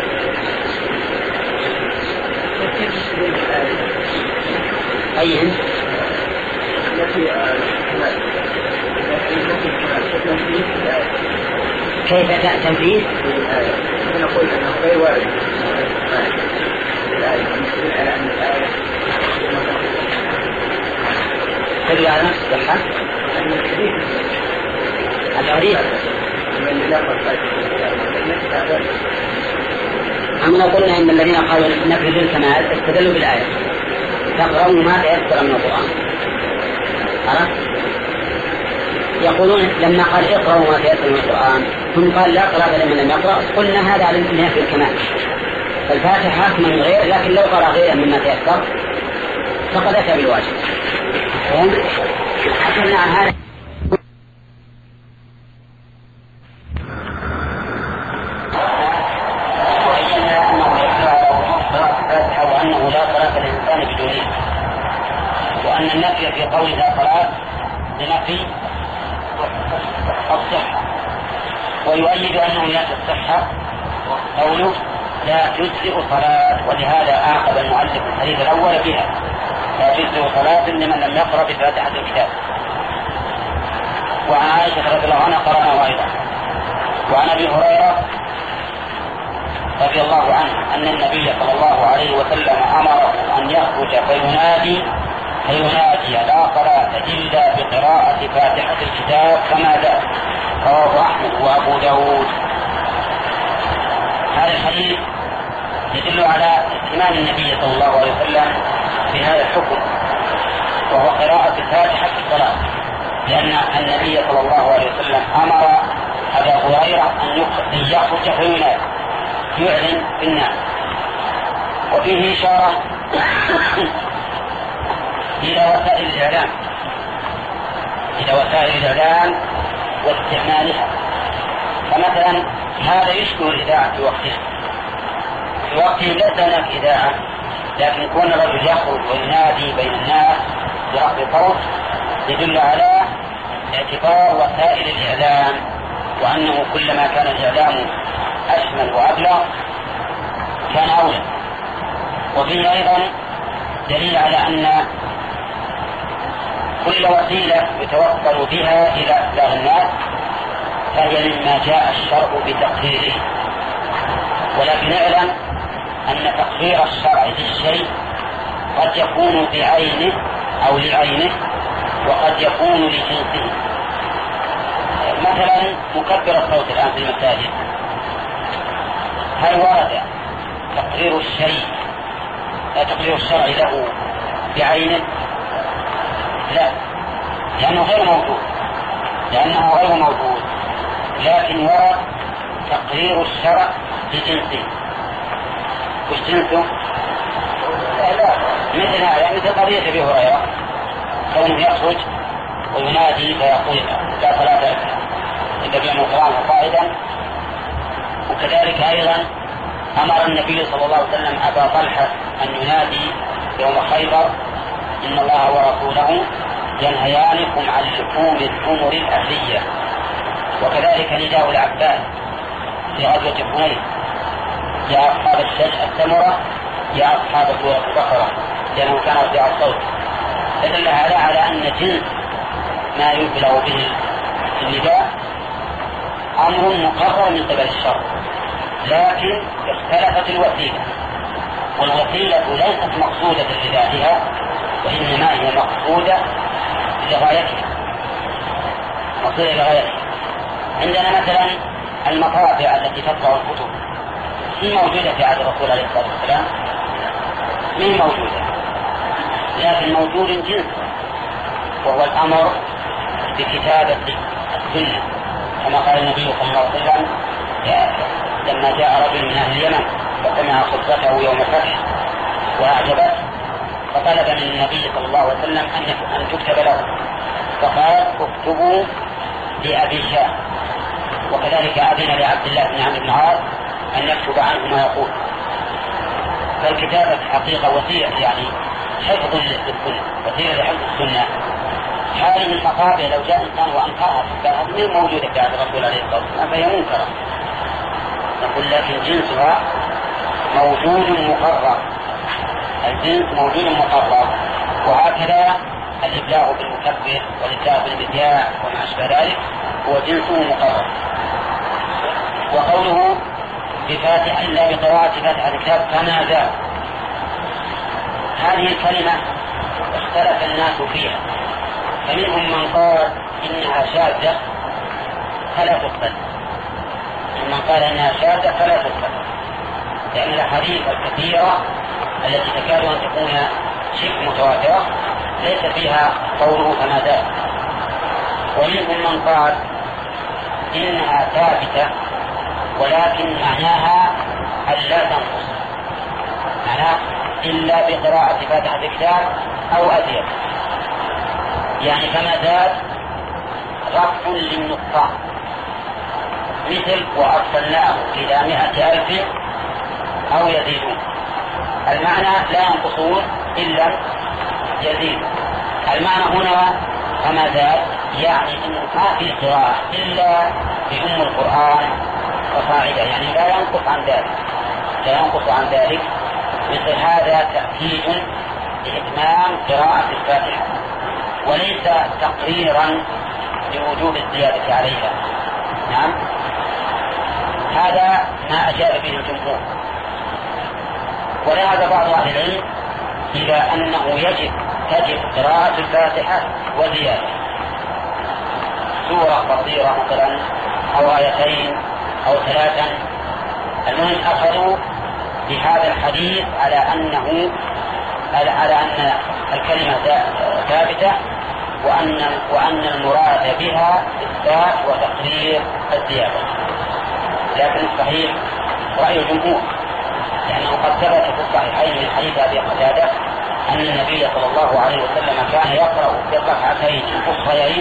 أيهن؟ كيف تنفيذ؟ نقول أنه غير وارد تدل على نفس الصحة الحديث. أما قلنا إن الذين قالوا نفي الكمال استدلوا بالآية تقرأوا ما تيسر من القرآن. عرفت؟ يقولون لما قال اقرأوا ما تيسر من القرآن ثم قال لا قراءة لمن لم يقرأ، قلنا هذا على نفي الكمال، فالفاتحة أكمل من غير، لكن لو قرأ غيرا مما تيسر فقد أتى بالواجب. حكمنا عن هذا وبينا أنه يتبع قراءة الفاتحة وأنه لا صلاة للإنسان بدونها، وأن النفي في قول لا صلاة لنفي الصحة، ويؤيد أنه يأتي الصحة قوله لا تجزئ صلاة، ولهذا أعقب المؤلف الحديث الأول بها لا تجزئ صلاة لمن لم يقرأ بفاتحة الكتاب. وعن عائشة رضي الله عنها قرأناه أيضا. وعن أبي هريرة رضي الله عنه أن النبي صلى الله عليه وسلم أمره أن يخرج فينادي فينادي لا صلاة إلا بقراءة فاتحة الكتاب كما جاء، رواه أحمد وأبو داود. هذا الحديث يدل على اهتمام النبي صلى الله عليه وسلم بهذا الحكم، وهو قراءة الفاتحة في الصلاة، لأن النبي صلى الله عليه وسلم أمر أبا هريرة أن يخرج فينادي يعلن بالناس. وفيه إشارة إلى وسائل الإعلام إلى وسائل الإعلام واستعمالها. فمثلا هذا يشبه الإذاعة في وقتها، في وقته ليس هناك إذاعة، لكن كون الرجل يخرج وينادي بين الناس برفع صوت يدل على اعتبار وسائل الإعلام، وأنه كلما كان الإعلام أشمل وأبلغ كان أولى. وفيه أيضا دليل على أن كل وسيلة يتوصل بها إلى إبلاغ الناس فهي مما جاء الشرع بتقريره، ولكن اعلم أن تقرير الشرع للشيء قد يكون بعينه أو لعينه وقد يكون لجنسه. مثلا مكبر الصوت الآن في المساجد، هل ورد تقرير الشيء تقرير الشرع له بعينه؟ لا، لأنه غير موجود لأنه غير موجود لكن ورد تقرير الشرع لجنسه. وش جنسه؟ لا مثل هذا، مثل قضية أبي هريرة كونه يخرج وينادي فيقول لا صلاة إلا بأن القرآن قائدا. وكذلك أيضا أمر النبي صلى الله عليه وسلم أبا طلحة أن ينادي يوم خيبر إن الله ورسوله ينهيانكم عن لحوم الحمر الأهلية. وكذلك نداء العباس في غزوة حنين يا أصحاب الشجع الثمرة يا أصحاب سورة البقرة، لأنه كان رفيع الصوت. فدل هذا على أن جنس ما يبلغ به النداء أمر مقرر من قبل الشرع، لكن اختلفت الوسيلة، والوسيلة ليست مقصودة لذاتها وإنما هي مقصودة لغايتها مقصودة لغايتها. عندنا مثلا المطابع التي تطبع الكتب هي موجودة في عهد الرسول عليه الصلاة والسلام، مين موجودة، لكن موجود جنس وهو الأمر بكتابة السنة، كما قال النبي صلى الله عليه وسلم لما جاء رجل من أهل اليمن فسمع خطبته يوم الفتح وأعجبته فطلب من النبي صلى الله عليه وسلم أن تكتب له، فقال اكتبوا لأبي شاه. وكذلك أذن لعبد الله بن عمرو بن العاص أن يكتب عنه ما يقول. فالكتابة حقيقة وسيلة يعني حفظ للسنة، وسيلة لحفظ السنة. هذه المقابل لو جاء إنسان وأنكرها فهذه غير موجودة في عهد الرسول عليه الصلاة والسلام فهي منكرة. نقول لكن جنسها موجود مقرر، الجنس موجود مقرر. وهكذا الإبلاغ بالمكبر والإبلاغ بالمذياع وما أشبه ذلك هو جنسه مقرر. وقوله بفاتحة إلا بقراءة فاتحة الكتاب فما زال، هذه الكلمة اختلف الناس فيها، فمنهم من قال إنها شاذة فلا تقبل، من قال إنها شاذة فلا تقبل، لأن الأحاديث الكثيرة التي تكاد أن تكون شبه متواترة ليس فيها قوله فما زال. ومنهم من قال إنها ثابتة ولكن معناها ألا تنقص، معناها إلا بقراءة فاتحة الكتاب أو أزيد، يعني فما زال رفع للنقصان، مثل وأرسلناه إلى مئة ألف أو يزيدون، المعنى لا ينقصون إلا يزيد. المعنى هنا فما زال يعني إنه ما في قراءة إلا بأم القرآن وصاعدة، يعني لا ينقص عن ذلك، لا ينقص عن ذلك. مثل هذا تأكيد لإتمام قراءة الفاتحة وليس تقريرا لوجوب الزيادة عليها. نعم، هذا ما أجاب به الجمهور. وذهب بعض أهل العلم إلى أنه يجب تجب قراءة الفاتحة وزيادة، سورة قصيرة مثلا أو آيتين أو ثلاثا. المهم أخذوا بهذا الحديث على أنه على أن الكلمة ثابتة وأن وأن المراد بها إثبات وتقرير الزيادة. لكن الصحيح رأي الجمهور، لأنه قد ثبت في الصحيحين من حديث أبي قتادة أن النبي صلى الله عليه وسلم كان يقرأ في الركعتين الأخريين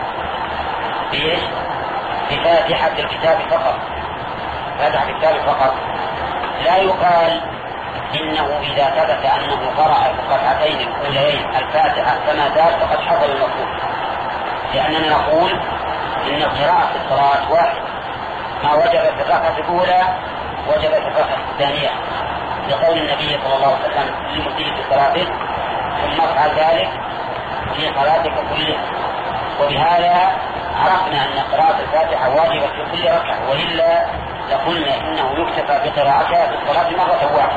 بفاتحة الكتاب فقط، فاتحة الكتاب فقط. لا يقال إنه إذا ثبت أنه قرأ في الركعتين الأوليين الفاتحة فما زال فقد حصل المطلوب، لأننا نقول إن القراءة في الصلاة واحد، ما وجب في الركعة الأولى وجب في الركعة الثانية، لقول النبي صلى الله عليه وسلم للمسيء في صلاته ثم افعل ذلك في صلاتك كلها. وبهذا عرفنا أن قراءة الفاتحة واجبة في كل ركعة، وإلا لقلنا إنه يكتفى بقراءتها في الصلاة مرة واحدة.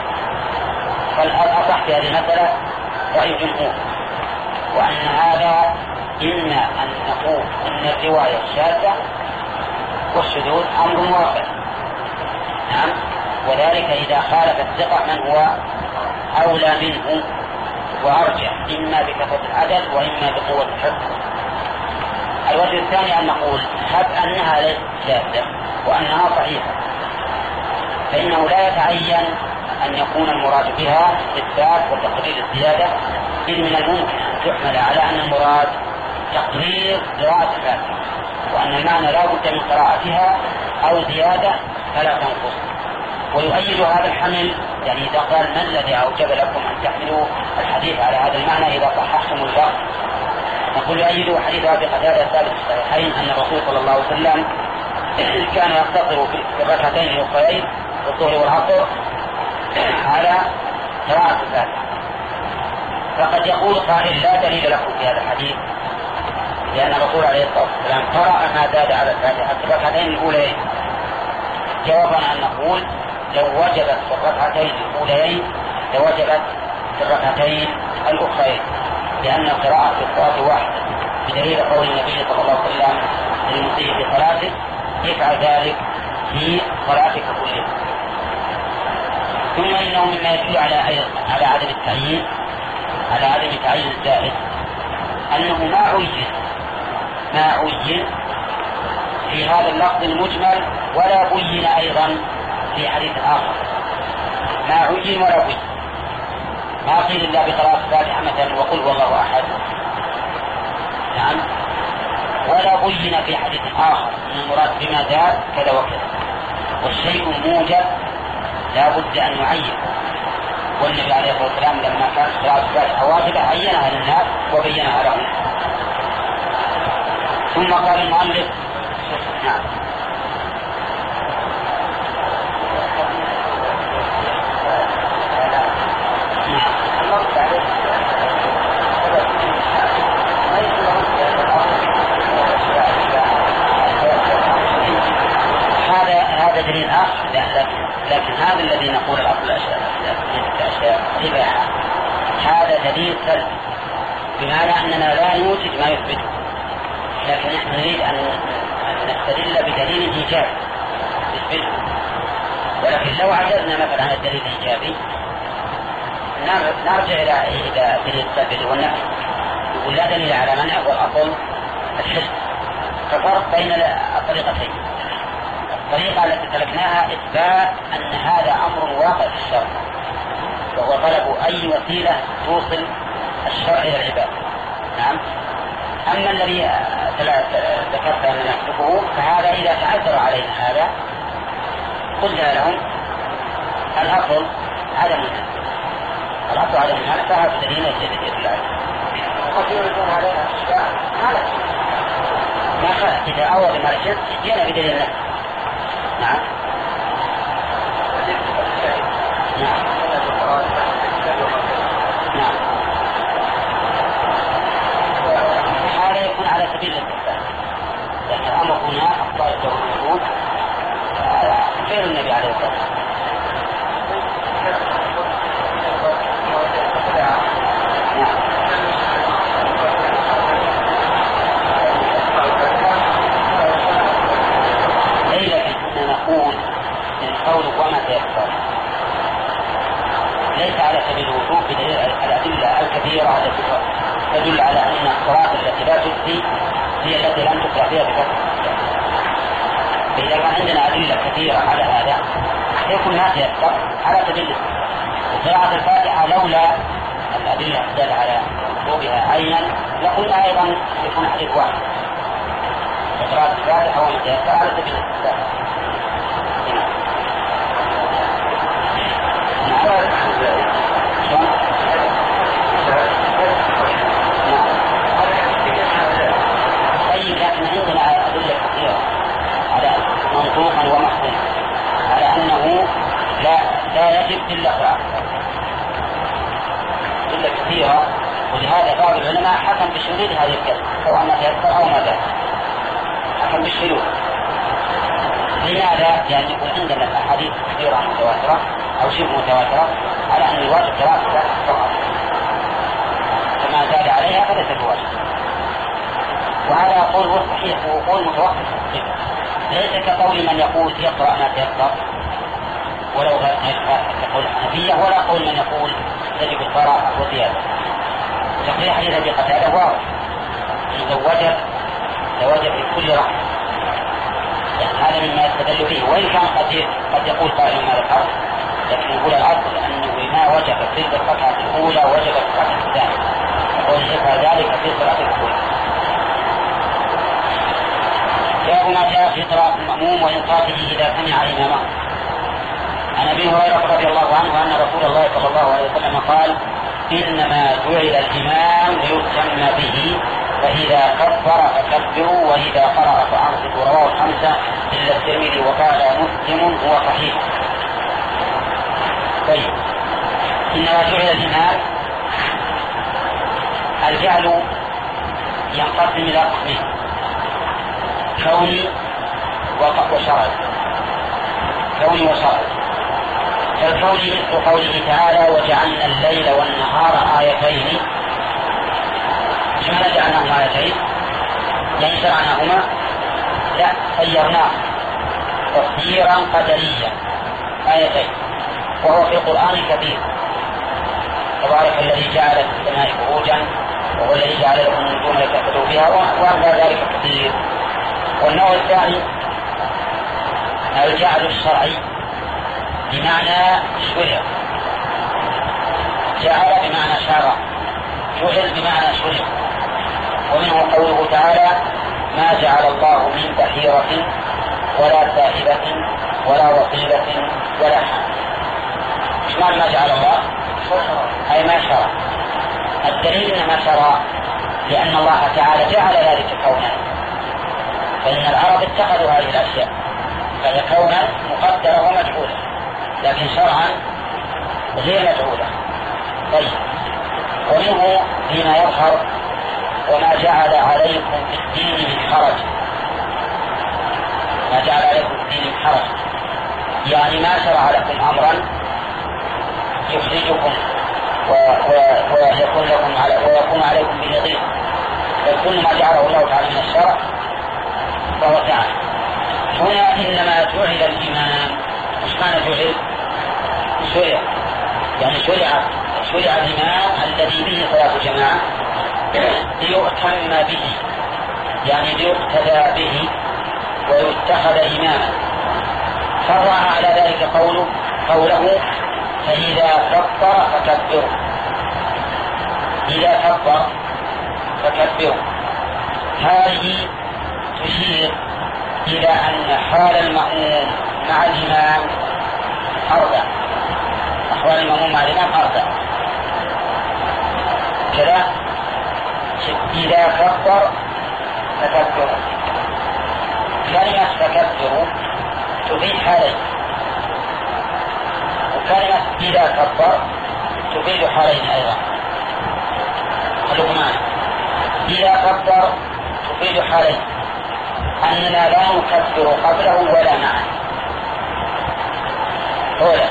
فالأصح في هذه المسألة رأي الجمهور، وأن هذا إما أن نقول إن الرواية الشاذة والشذوذ أمر واقع. نعم، وذلك إذا خالف الثقة من هو أولى منه وأرجع، إما بكثرة العدد وإما بقوة الحفظ. الوجه الثاني أن نقول هب أنها ليست شاذة وأنها صحيحة، فإنه لا يتعين أن يكون المراد بها إثبات وتقرير الزيادة، إذ من الممكن أن تحمل على أن المراد تقرير قراءة الفاتحة، وأن المعنى لا بد من قراءتها أو زيادة فلا تنقص. ويؤيد هذا الحمل، يعني إذا قال ما الذي أوجب لكم أن تحملوا الحديث على هذا المعنى إذا صححتم اللفظ، نقول يؤيد حديث أبي قتادة الثالث الصحيحين أن الرسول صلى الله عليه وسلم كان يقتصر في الركعتين الأخرين في الظهر والعصر على قراءة الفاتحة. فقد يقول قائل لا دليل لكم في هذا الحديث، لأن الرسول عليه الصلاة والسلام قرأ ما زاد على الفاتحة في الركعتين الأولين. جوابنا أن نقول لو وجبت في الركعتين الأولين لوجبت في الركعتين الأخرين، لأن القراءة في الصلاة واحدة، بدليل قول النبي صلى الله عليه وسلم للمسيء في صلاته افعل ذلك في صلاتك كلها. ثم إنه مما يدل على على عدم التعيين على عدم تعيين الزائد أنه ما عين ما عين في هذا اللفظ المجمل ولا بين أيضا في حديث آخر، ما عين ولا بين. ما قيل إلا بقراءة الفاتحة مثلا وقل هو الله أحد. نعم. ولا بين في حديث آخر أن المراد بما زاد كذا وكذا، والشيء موجب لا بد أن يعين. والنبي عليه الصلاة والسلام لما كانت قراءة الفاتحة واجبة عينها للناس وبينها لهم. ثم قال المؤلف نعم هذا هذا دليل آخر، لكن هذا الذي نقول الأصل الأشياء إباحة هذا دليل سلبي، بمعنى أننا لا نوجد ما يثبته، لكن نحن نريد أن نستدل بدليل إيجابي يثبته. ولكن لو عجزنا مثلا عن الدليل الإيجابي نرجع إلى إلى دليل السلبي والنفي، يقول لا دليل على منع والأصل الحل. ففرق بين الطريقتين. الطريقة التي سلكناها إثبات أن هذا أمر واقع في الشرع، وهو طلب أي وسيلة توصل الشرع إلى العباد. نعم. أما الذي ذكرت أن نحسبه فهذا إذا تعذر علينا هذا قلنا لهم الأصل عدم المنع، الأصل عدم المنع، فهذا دليل يدل عليه. ما خاف إذا أول ما رجل جينا بدليل النفس. نعم. نعم. نعم. هذا يكون على سبيل الاستحسان، لأن الأمر هنا أخطاء الوجود غير النبي عليه الصلاة والسلام. وما تيسر ليس على سبيل الوجوب بدليل الأدلة الكثيرة التي تدل على أن الصلاة التي لا تجزي هي التي لم تقرأ فيها بكثرة. فإذا كان عندنا أدلة كثيرة على هذا يكون ما تيسر على سبيل قراءة الفاتحة لولا الأدلة تدل على وجوبها عينا لقلنا أيضا يكون حديث واحد قراءة الفاتحة وما تيسر على سبيل الاستحسان. طيب لكن عندنا أدلة كثيرة على منطوقا ومحكوما على أنه لا لا يجب إلا قراءة أدلة كثيرة، ولهذا بعض العلماء حكم بشذوذ هذه الكلمة سواء ما تيسر أو ما لا حكم بالشذوذ. لماذا؟ لأن يكون عندنا الأحاديث كثيرة متواترة أو شبه متواترة على أن الواجب قراءة الفاتحة فقط، فما زاد عليها فليس بواجب. وهذا قول صحيح وقول متوقف، ليس كقول من يقول يقرأ ما تيسر ولو غير كقول الحنفية، ولا قول من يقول يجب القراءة وزيادة. تقرير حديث أبي قتادة واضح، إذا وجب لوجب في كل رحمة، يعني هذا مما يستدل به. وإن كان قد قد يقول قائل ما ذكر، لكن يقول الأصل أنه ما وجب في الركعة الأولى وجب في الركعة الثانية، يقول يفعل ذلك في الصلاة الأولى. باب ما جاء في قراءة المأموم وإنصاته إذا سمع إمامه. عن أبي هريرة رضي الله عنه أن رسول الله صلى الله عليه وسلم قال: إنما جعل الإمام ليتم به، فإذا كبر فكبروا وإذا قرأ فأنصتوا. رواه الخمسة إلا الترمذي وقال مسلم هو صحيح. طيب، إنما جعل الإمام، الجعل ينقسم إلى قسمين: كوني وشرعي. كوني وشرعي. فالكوني مثل قوله تعالى: وجعلنا الليل والنهار آيتين. لماذا جعلناهما آيتين؟ يعني شرعناهما؟ لا، غيرناه تفسيرا قدريا. آيتين، وهو في القرآن كبير. تبارك الذي جعل في السماء بروجا وهو الذي جعل لكم النجوم لتهتدوا بها، وأمثال ذلك كثير. والنوع الثاني الجعل الشرعي، بمعنى شرع جعل بمعنى شرع، جعل بمعنى شرع. ومنه قوله تعالى ما جعل الله من بحيرة ولا سائبة ولا وصيلة ولا حام. ايش معنى ما جعل الله؟ أي ما شرع. الدليل ان ما شرع لأن الله تعالى جعل ذلك كونا، فإن العرب اتخذوا هذه الأشياء فهي كونا مقدرة ومجعولة، لكن شرعا غير مجعولة. طيب، ومنه فيما يظهر وما جعل عليكم في الدين من حرج. ما جعل عليكم في الدين من حرج يعني ما شرع لكم أمرا يخرجكم ويكون لكم على ويكون عليكم به ضيق، بل كل ما جعله الله تعالى من الشرع فهو تعالى. هنا إنما جعل الإمام. مش معنى جعل؟ شرع، يعني شرع شرع الإمام الذي به صلاة الجماعة ليؤتم به، يعني ليقتدى به ويتخذ إماما. فرع على ذلك قوله قوله فإذا كبر فكبروا. إذا كبر فكبروا هذه تشير إلى أن حال المأموم مع الإمام أربع. أحوال المأموم مع الإمام أربع كذا. إذا كبر فكبروا، كلمة فكبروا تفيد حالين، وكلمة إذا كبر تفيد حالين أيضا. خلوكم معنا. إذا كبر تفيد حالين، أننا لا نكبر قبله ولا معه. أولا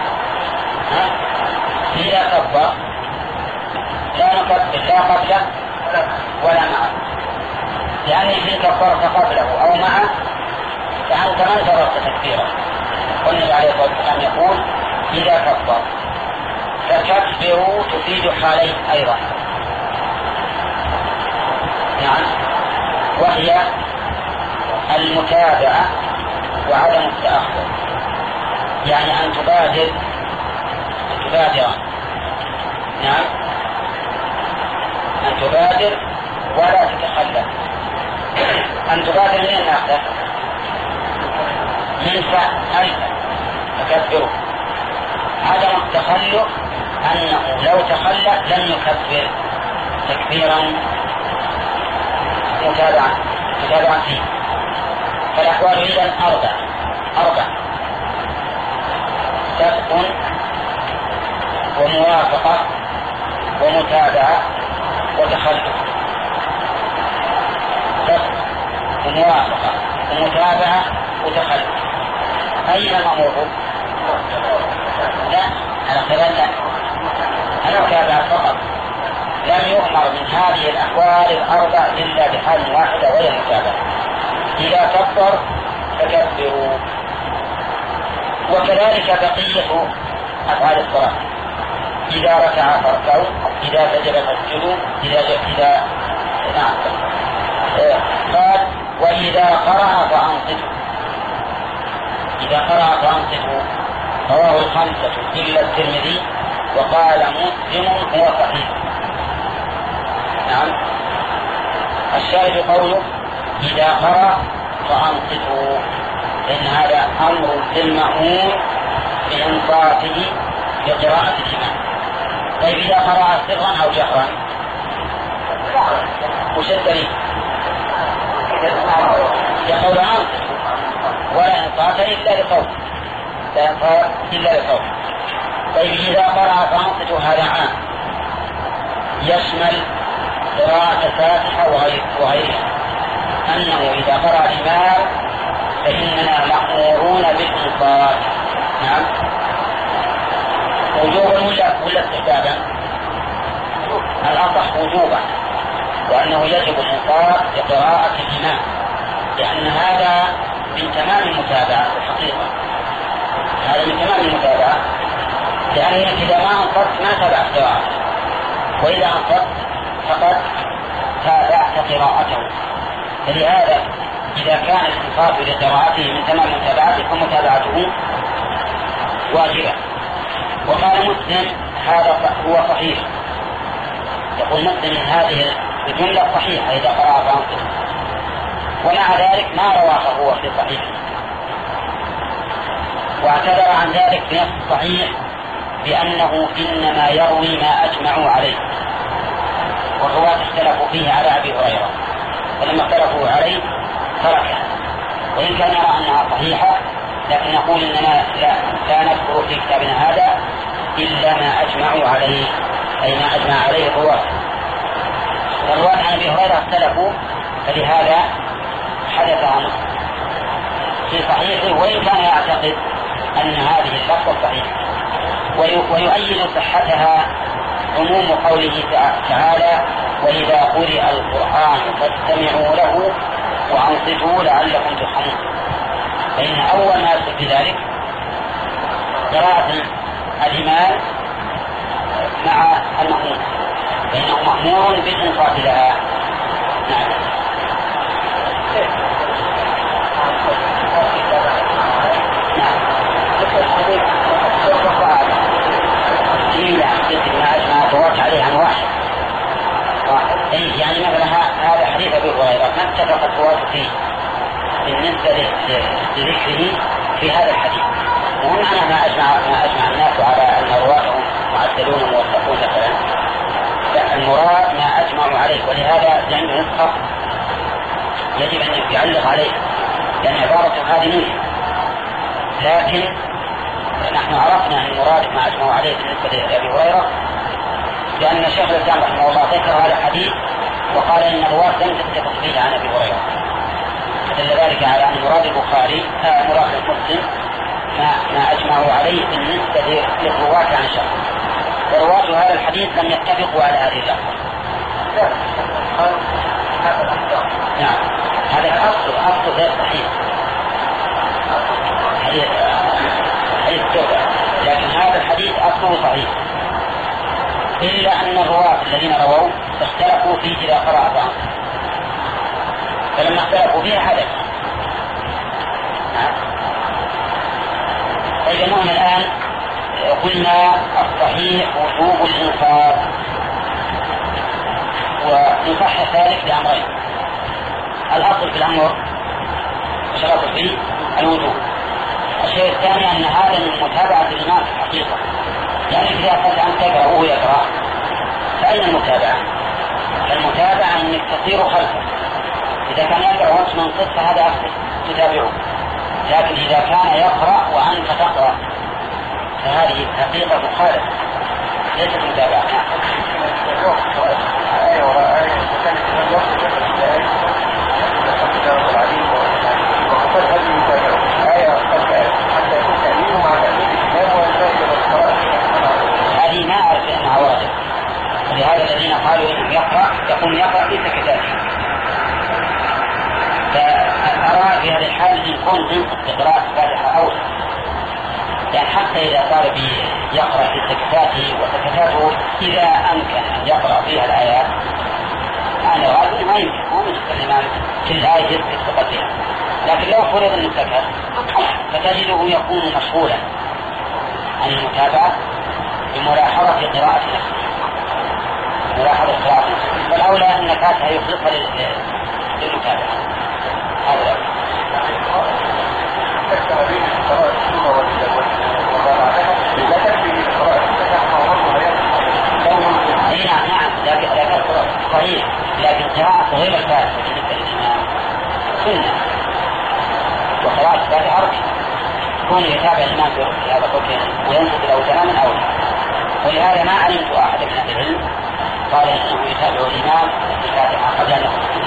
إذا كبر لا نكبر لا قبله ولا معه، لأن إذا كبرت قبله أو معه فأنت من تركت تكبيره. والنبي عليه الصلاة والسلام يقول إذا كبر فكبروا تفيد حالين أيضا. نعم، وهي المتابعة وعدم التأخر، يعني أن تبادر أن تبادر نعم أن تبادر ولا تتخلف. أن تبادر من الناحية من فعل تكبره. عدم التخلف أنه لو تخلف لن يكبر تكبيرا متابعا متابعا فيه. فالأحوال إذن أربع أربع سبق وموافقة ومتابعة وتخلف. سبق وموافقة ومتابعة وتخلف. أين المأمور؟ لا، على خلال لا المتابعة فقط. لم يؤمر من هذه الأحوال الأربع إلا بحال واحدة وهي المتابعة. إذا كبر فكبروا. وكذلك بقية أفعال الصلاة. إذا ركع فاركعوا، إذا سجد فاسجدوا، إذا إذا نعم قال وإذا قرأ فأنصتوا. إذا قرأ فأنصتوا رواه الخمسة إلا الترمذي وقال مسلم هو صحيح. نعم، الشاهد قوله إذا قرأ فأنصتوا، إن هذا أمر للمأمون بإنصاته لقراءة الإمام. طيب إذا قرأ سرا أو جهرا وش الدليل؟ يقول أنصتوا ولا إنصات إلا لقول لا إنصات إلا لقول. طيب إذا قرأ فأنصتوا هذا عام يشمل قراءة الفاتحة وغيرها، أنه إذا قرأ الإمام فإننا مأمورون بالإنصات. نعم، وجوبا ولا ولا استحبابا؟ الأصح وجوبا، وأنه يجب الإنصات لقراءة الإمام، لأن هذا من تمام المتابعة الحقيقة. هذا من تمام المتابعة، لأنك إذا ما أنصت ما تابعت قراءته، وإذا أنصت فقد تابعت قراءته. فلهذا إذا كان الانصات لقراءته من تمام متابعته فمتابعته واجبة. وقال مسلم هذا هو صحيح، يقول مسلم هذه الجملة صحيحة إذا قرأها فأنصت، ومع ذلك ما رواه هو في صحيح، واعتذر عن ذلك في نفس الصحيح بأنه إنما يروي ما أجمعوا عليه، والرواة اختلفوا فيه على أبي هريرة، فلما اختلفوا عليه تركها، وإن كان يرى أنها صحيحة لكن نقول إننا لا, لا نذكر في كتابنا هذا إلا ما أجمعوا عليه، أي ما أجمع عليه الرواة. والرواة عن أبي هريرة اختلفوا، فلهذا حدثها مسلم في صحيحه، وإن كان يعتقد أن هذه اللفظة صحيحة. ويؤيد صحتها عموم قوله تعالى: وإذا قرئ القرآن فاستمعوا له وأنصتوا لعلكم ترحمون. فإن أول ما يدخل في ذلك قراءة الإمام مع المأموم، فإنه مأمور بالإنصات لها. نعم. ما أتوقع عليه عن واحد، يعني مثلا هذا حديث أبي هريرة ما اتفق الرواة فيه بالنسبة لذكره في هذا الحديث، وهم أنا ما أجمع ما أجمع الناس على أن رواتهم معدلون موثقون مثلا، لا، المراد ما أجمعوا عليه، ولهذا عنده نسخة يجب أن يعلق عليه لأن عبارة هذه منه. لكن نحن عرفنا أن المراد ما أجمعوا عليه بالنسبة لأبي هريرة، لأن شيخ الإسلام رحمه الله ذكر هذا الحديث وقال إن الرواة لم تتفق فيه عن أبي هريرة، فدل ذلك على أن مراد البخاري آه مراد مسلم ما, ما أجمعوا عليه بالنسبة للرواة عن شخص، ورواة هذا الحديث لم يتفقوا على هذه اللفظة. نعم، هذا الأصل أصل غير صحيح، حديث حديث توبة، لكن هذا الحديث أصله صحيح، إلا أن الرواة الذين رووا اختلفوا فيه إذا قرأ فأنصت، فلما اختلفوا فيه حدث. طيب المهم الآن قلنا الصحيح وجوب الإنصات، ونصحح ذلك لأمرين: الأصل في الأمر وشرط فيه الوجوب، الشيء الثاني أن هذا من متابعة الإمام في الحقيقة، يعني إذا أردت أن تقرأ وهو يقرأ فأين المتابعة؟ المتابعة أنك تصير خلفه، إذا كان يقرأ وأنت منصت فهذا أفضل تتابعه، لكن إذا كان يقرأ وأنت تقرأ فهذه حقيقة مخالفة ليست متابعة. هذه ما أعرف أنها واجب، ولهذا الذين قالوا إنه يقرأ يقوم يقرأ في سكتاته، فأرى في هذه الحال أن يكون تنصت بقراءة الفاتحة أولى، يعني حتى إذا صار يقرأ في سكتاته وسكتاته إذا أمكن أن يقرأ فيها الآيات أنا رأيت ما يمكن هو من الإمام كل آية يسكت بقدرها، لكن لو فرض أن سكت فتجده يكون مشغولا عن المتابعة بملاحظة قراءة نفسه، ملاحظة قراءة نفسه، فالأولى أن فاتحة يخلصها للمتابعة. هذا اي نعم نعم لكن صحيح، لكن قراءة غير الفاتحة بالنسبة للإمام سنة، وقراءة الفاتحة ركن، كون يتابع الإمام في هذا الركن وينصت له تماما أولى، ولهذا ما علمت أحد من أهل العلم قال إنه يتابع الإمام في الفاتحة قبل أن يخرج.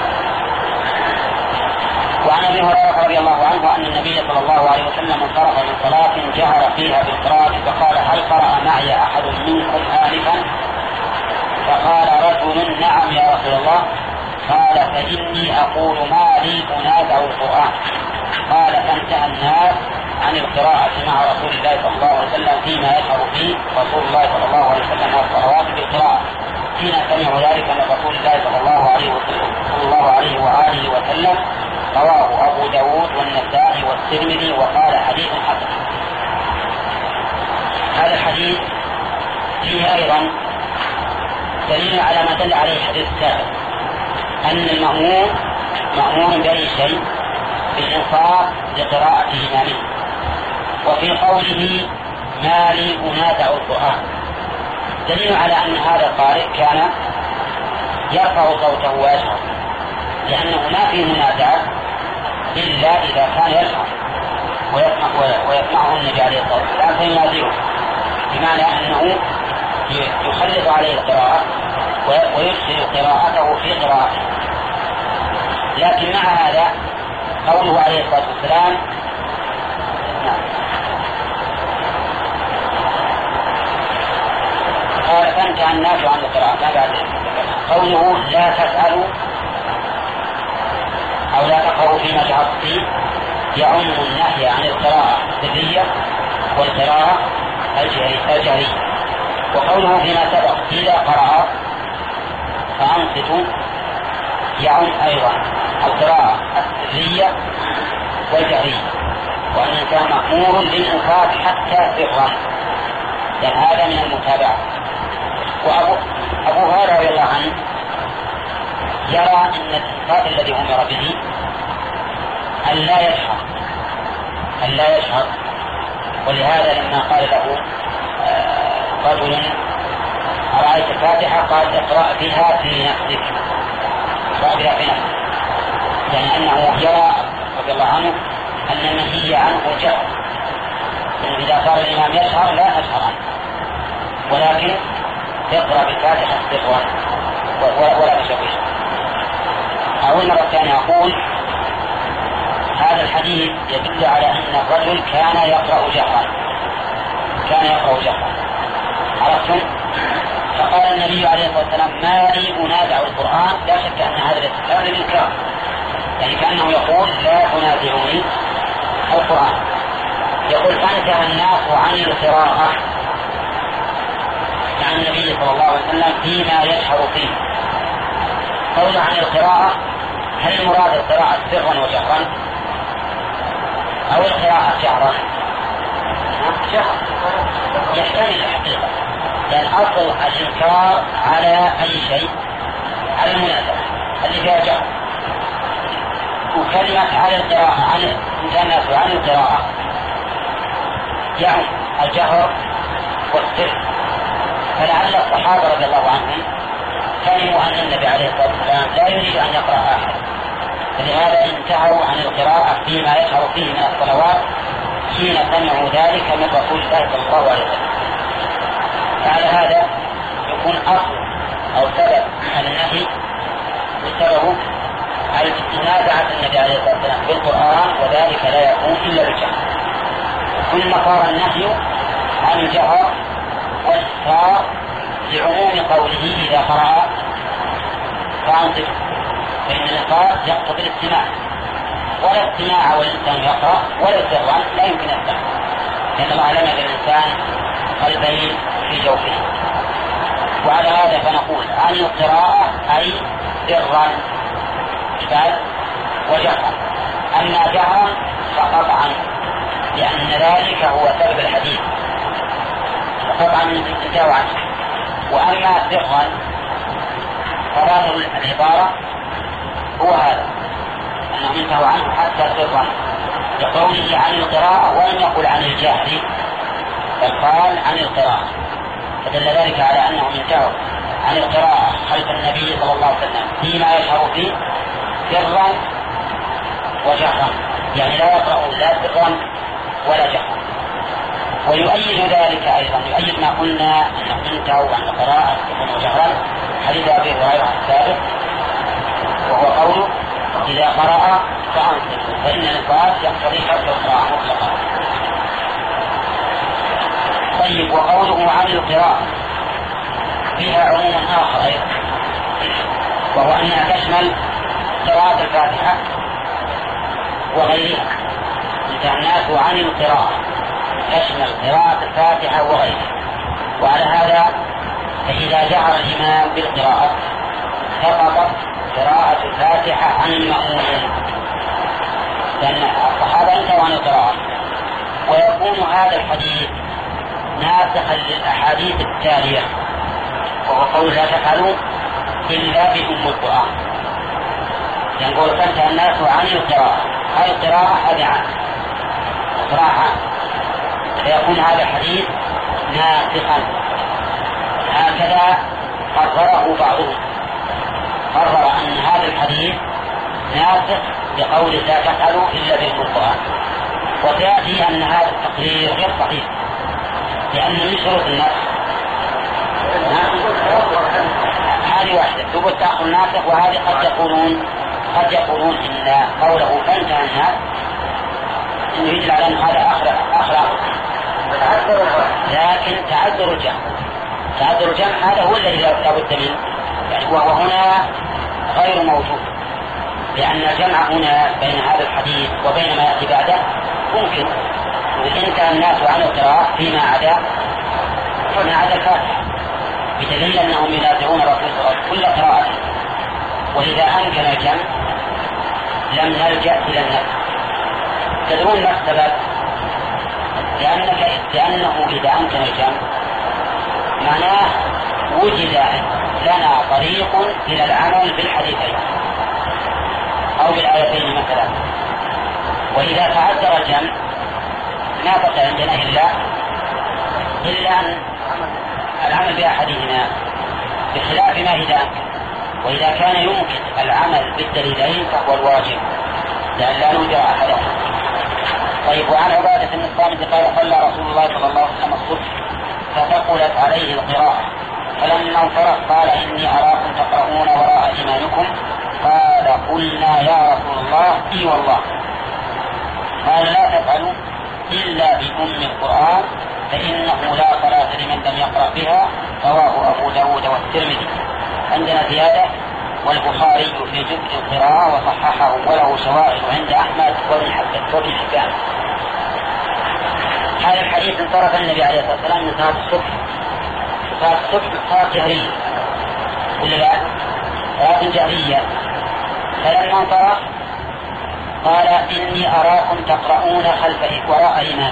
وعن ابي هريره رضي الله عنه ان النبي صلى الله عليه وسلم انصرف من صلاه جهر فيها بالقراءه فقال: هل قرأ معي احد منكم آنفا؟ فقال رجل: نعم يا رسول الله. قال: فاني اقول ما لي انازع القرآن. قال: فانتهى الناس عن القراءة مع رسول الله صلى الله عليه وسلم فيما يشعر فيه رسول الله صلى الله عليه وسلم والصلوات بالقراءة، حين سمعوا ذلك من رسول الله صلى الله عليه وسلم صلى الله عليه وآله وسلم. رواه أبو داود والنسائي والترمذي وقال: حديث حسن. هذا الحديث وفيه أيضا دليل على ما دل عليه الحديث السابق أن المأمور مأمور بأي شيء بالإنصات لقراءة إمامه. وفي قوله ما لي أنازع القرآن دليل على أن هذا القارئ كان يرفع صوته ويجهر، لأنه ما فيه منازعة إلا إذا كان يجهر ويسمعه النبي عليه الصلاة والسلام فينازعه، بمعنى أنه يخلط عليه القراءة ويدخل قراءته في قراءته. لكن مع هذا قوله عليه الصلاة والسلام قال فانتهى الناس عن القراءة ما بعد قوله لا تسألوا أو لا تقرأوا فيما جهرت فيه يعم النهي عن القراءة السرية والقراءة الجهرية. وقوله فيما سبق إذا قرأ فأنصتوا يعم أيضا القراءة السرية والجهرية، وأن الإنسان مأمور بالإنصات حتى سرا، لأن هذا من المتابعة. وأبو أبو هريرة رضي الله عنه يرى أن الإنصات الذي أمر به أن لا يجهر أن لا يجهر ولهذا لما قال له رجل أرأيت الفاتحة قال اقرأ بها في نفسك اقرأ بها في نفسك، يعني أنه يرى رضي الله عنه أن المنهي عنه جهر، إن إذا صار الإمام يشهر لا نشهر عنه، ولكن اقرأ بالفاتحة سرا ولا تشويش. أو المرة الثانية أقول هذا الحديث يدل على أن الرجل كان يقرأ جهرا كان يقرأ جهرا عرفتم؟ فقال النبي عليه الصلاة والسلام ما لي أنازع القرآن، لا شك أن هذا الاستفهام للإنكار، يعني كأنه يقول لا تنازعني القرآن. يقول فانتهى الناس عن القراءة عن النبي صلى الله عليه وسلم فيما يشهر فيه. قول عن القراءة هل المراد القراءة سرا وجهرا أو القراءة جهرا؟ جهر يحتمل الحقيقة، لأن أصل الإنكار على أي شيء على المنازعة اللي فيها جهر. وكلمة على القراءة عن الناس عن القراءة يعني الجهر والسر، فلعل الصحابة رضي الله عنهم فهموا أن النبي عليه الصلاة والسلام لا يريد أن يقرأ أحد، فلهذا انتهوا عن القراءة فيما يشعر فيه من الصلوات حين سمعوا ذلك من رسول الله صلى الله عليه وسلم. فعلى هذا يكون أصل أو سبب النهي بسببه منازعة النبي عليه الصلاة والسلام بالقرآن، وذلك لا يكون إلا بالجهر. ثم صار النهي عن الجهر والإسرار لعموم قوله إذا قرأ فأنصت، فإن الإسرار يقتضي الاستماع، ولا استماع والإنسان يقرأ ولا سرا لا يمكن السمع، لأن الله لم يجعل الإنسان قلبين في جوفه. وعلى هذا فنقول عن القراءة أي سرا وجهرا، أما جهرا فقطعا لأن ذلك هو سبب الحديث فقطعا انتهوا عنه. وأما سرا فظاهر العبارة هو هذا أنهم انتهوا عنه حتى سرا لقوله عن القراءة ولم يقل عن الجهر بل قال عن القراءة، فدل ذلك على أنهم انتهوا عن القراءة خلف النبي صلى الله عليه وسلم فيما يشعر فيه سرا وجهرا، يعني لا يقرأ لا سرا ولا جهرا. ويؤيد ذلك أيضا يؤيد ما قلنا أنهم انتهوا عن القراءة سرا وجهرا حديث أبي هريرة السابق، وهو قوله إذا قرأ فأنصتوا فإن الإنصات يقتضي حفظ القراءة مطلقا. طيب، وقوله عن القراءة فيها عموم آخر أيضا، وهو أنها تشمل قراءة الفاتحة وغيرها. انتهى الناس عن القراءة تشمل قراءة الفاتحة وغيرها. وعلى هذا فإذا جهر الإمام بالقراءة سقطت قراءة الفاتحة عن المأمومين، لأن الصحابة انتهوا عن القراءة. ويكون هذا الحديث ناسخا للأحاديث التالية، وهو قول لا تفعلوا إلا بأم القرآن. يقول فانتهى الناس عن القراءة، هذه القراءة هذه عام صراحة، فيكون هذا الحديث ناسخا. هكذا قرره بعضهم، قرر أن هذا الحديث ناسخ بقول لا تفعلوا إلا بأم القرآن. وسيأتي أن هذا التقرير غير صحيح، لأن من شروط النسخ هذه واحدة ثبوت تأخر الناسخ، وهذه قد يقولون قد يقولون إن قوله فانتهى الناس إنه يدل على أن هذا آخر آخر لكن تعذر الجمع تعذر الجمع هذا هو الذي لا بد منه، يعني وهو هنا غير موجود، لأن الجمع هنا بين هذا الحديث وبين ما يأتي بعده ممكن. وإن انتهى الناس عن القراءة فيما عدا فيما عدا الفاتحة، بدليل أنهم ينازعون الرسول صلى الله عليه وسلم كل قراءته، وإذا أمكن الجمع لم نلجأ إلى النفس. تدرون ما السبب؟ لأنك لأنه إذا أمكن الجمع معناه وجد لنا طريق إلى العمل بالحديثين أو بالآيتين مثلا، وإذا تعذر الجمع ما بقي عندنا إلا إلا أن العمل بأحدهما بخلاف ما إذا أمكن. وإذا كان يمكن العمل بالدليلين فهو الواجب، لأن لا ننكر أحدهما. طيب، وعن عبادة بن الصامت قال صلى رسول الله صلى الله عليه وسلم الصبح فثقلت عليه القراءة، فلما انصرف قال إني أراكم تقرؤون وراء إمامكم. قال قلنا يا رسول الله إي والله. قال لا تفعلوا إلا بأم القرآن فإنه لا صلاة لمن لم يقرأ بها. رواه أبو داود والترمذي. عندنا زيادة والبخاري في جزء القراءة وصححه وله شواهد عند أحمد وابن حبان. هذا الحديث انصرف النبي عليه الصلاة والسلام من صلاة الصبح. صلاة الصبح صلاة جهرية ولا لا؟ صلاة جهرية. فلما انصرف قال إني أراكم تقرؤون خلف وراء إمام.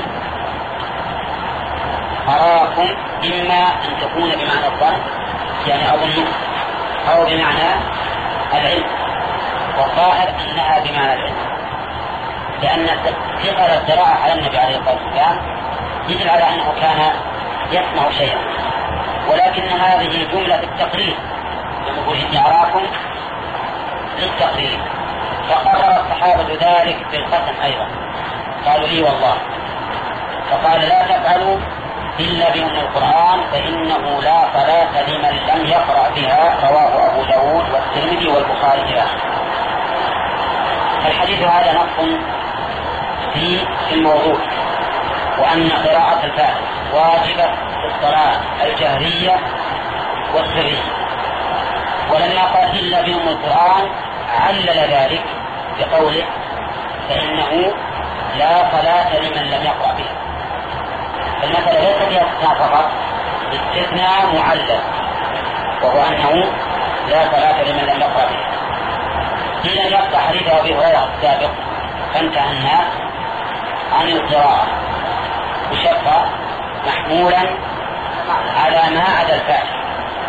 أراكم إما أن تكون بمعنى الظن يعني أظن، أو بمعنى العلم، والظاهر أنها بمعنى العلم، لأن ثقل القراءة على النبي عليه الصلاة والسلام يدل على أنه كان يسمع شيئا، ولكن هذه جملة التقرير، يقول إني أراكم للتقرير. فقرر الصحابة ذلك بالقسم أيضا، قالوا لي والله. فقال لا تفعلوا إلا بأم القرآن فإنه لا صلاة لمن لم يقرأ بها. رواه أبو داود والترمذي والبخاري. الحديث هذا نص في الموضوع، وأن قراءة الفاتحة واجبة في الصلاة الجهرية والسرية. ولما قال إلا بأم القرآن علل ذلك بقوله فإنه لا صلاة لمن لم يقرأ بها. المسألة ليس فيها استثناء فقط، استثناء معلل، وهو أنه لا صلاة لمن لم يقرأ بها. إذا يبقى حديث أبي هريرة السابق فانتهى الناس عن القراءة بشقة محمولا على ما عدا الفاتحة،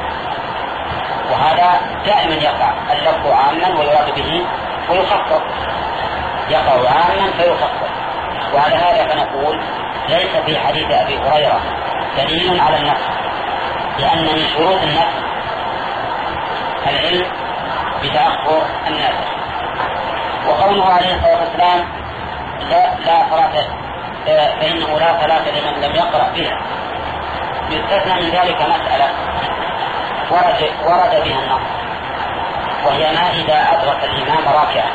وهذا دائما يقع اللفظ عاما ويراد به ويخفف، يقع عاما فيخفف. وعلى هذا فنقول ليس في حديث أبي هريرة دليل على النسخ، لأن من شروط النسخ العلم بتأخر الناسخ. وقوله عليه الصلاة والسلام لا, لا صلاة فإنه لا صلاة لمن لم يقرأ بها، يستثنى من ذلك مسألة ورد, ورد بها النص، وهي ما إذا أدرك الإمام راكعا.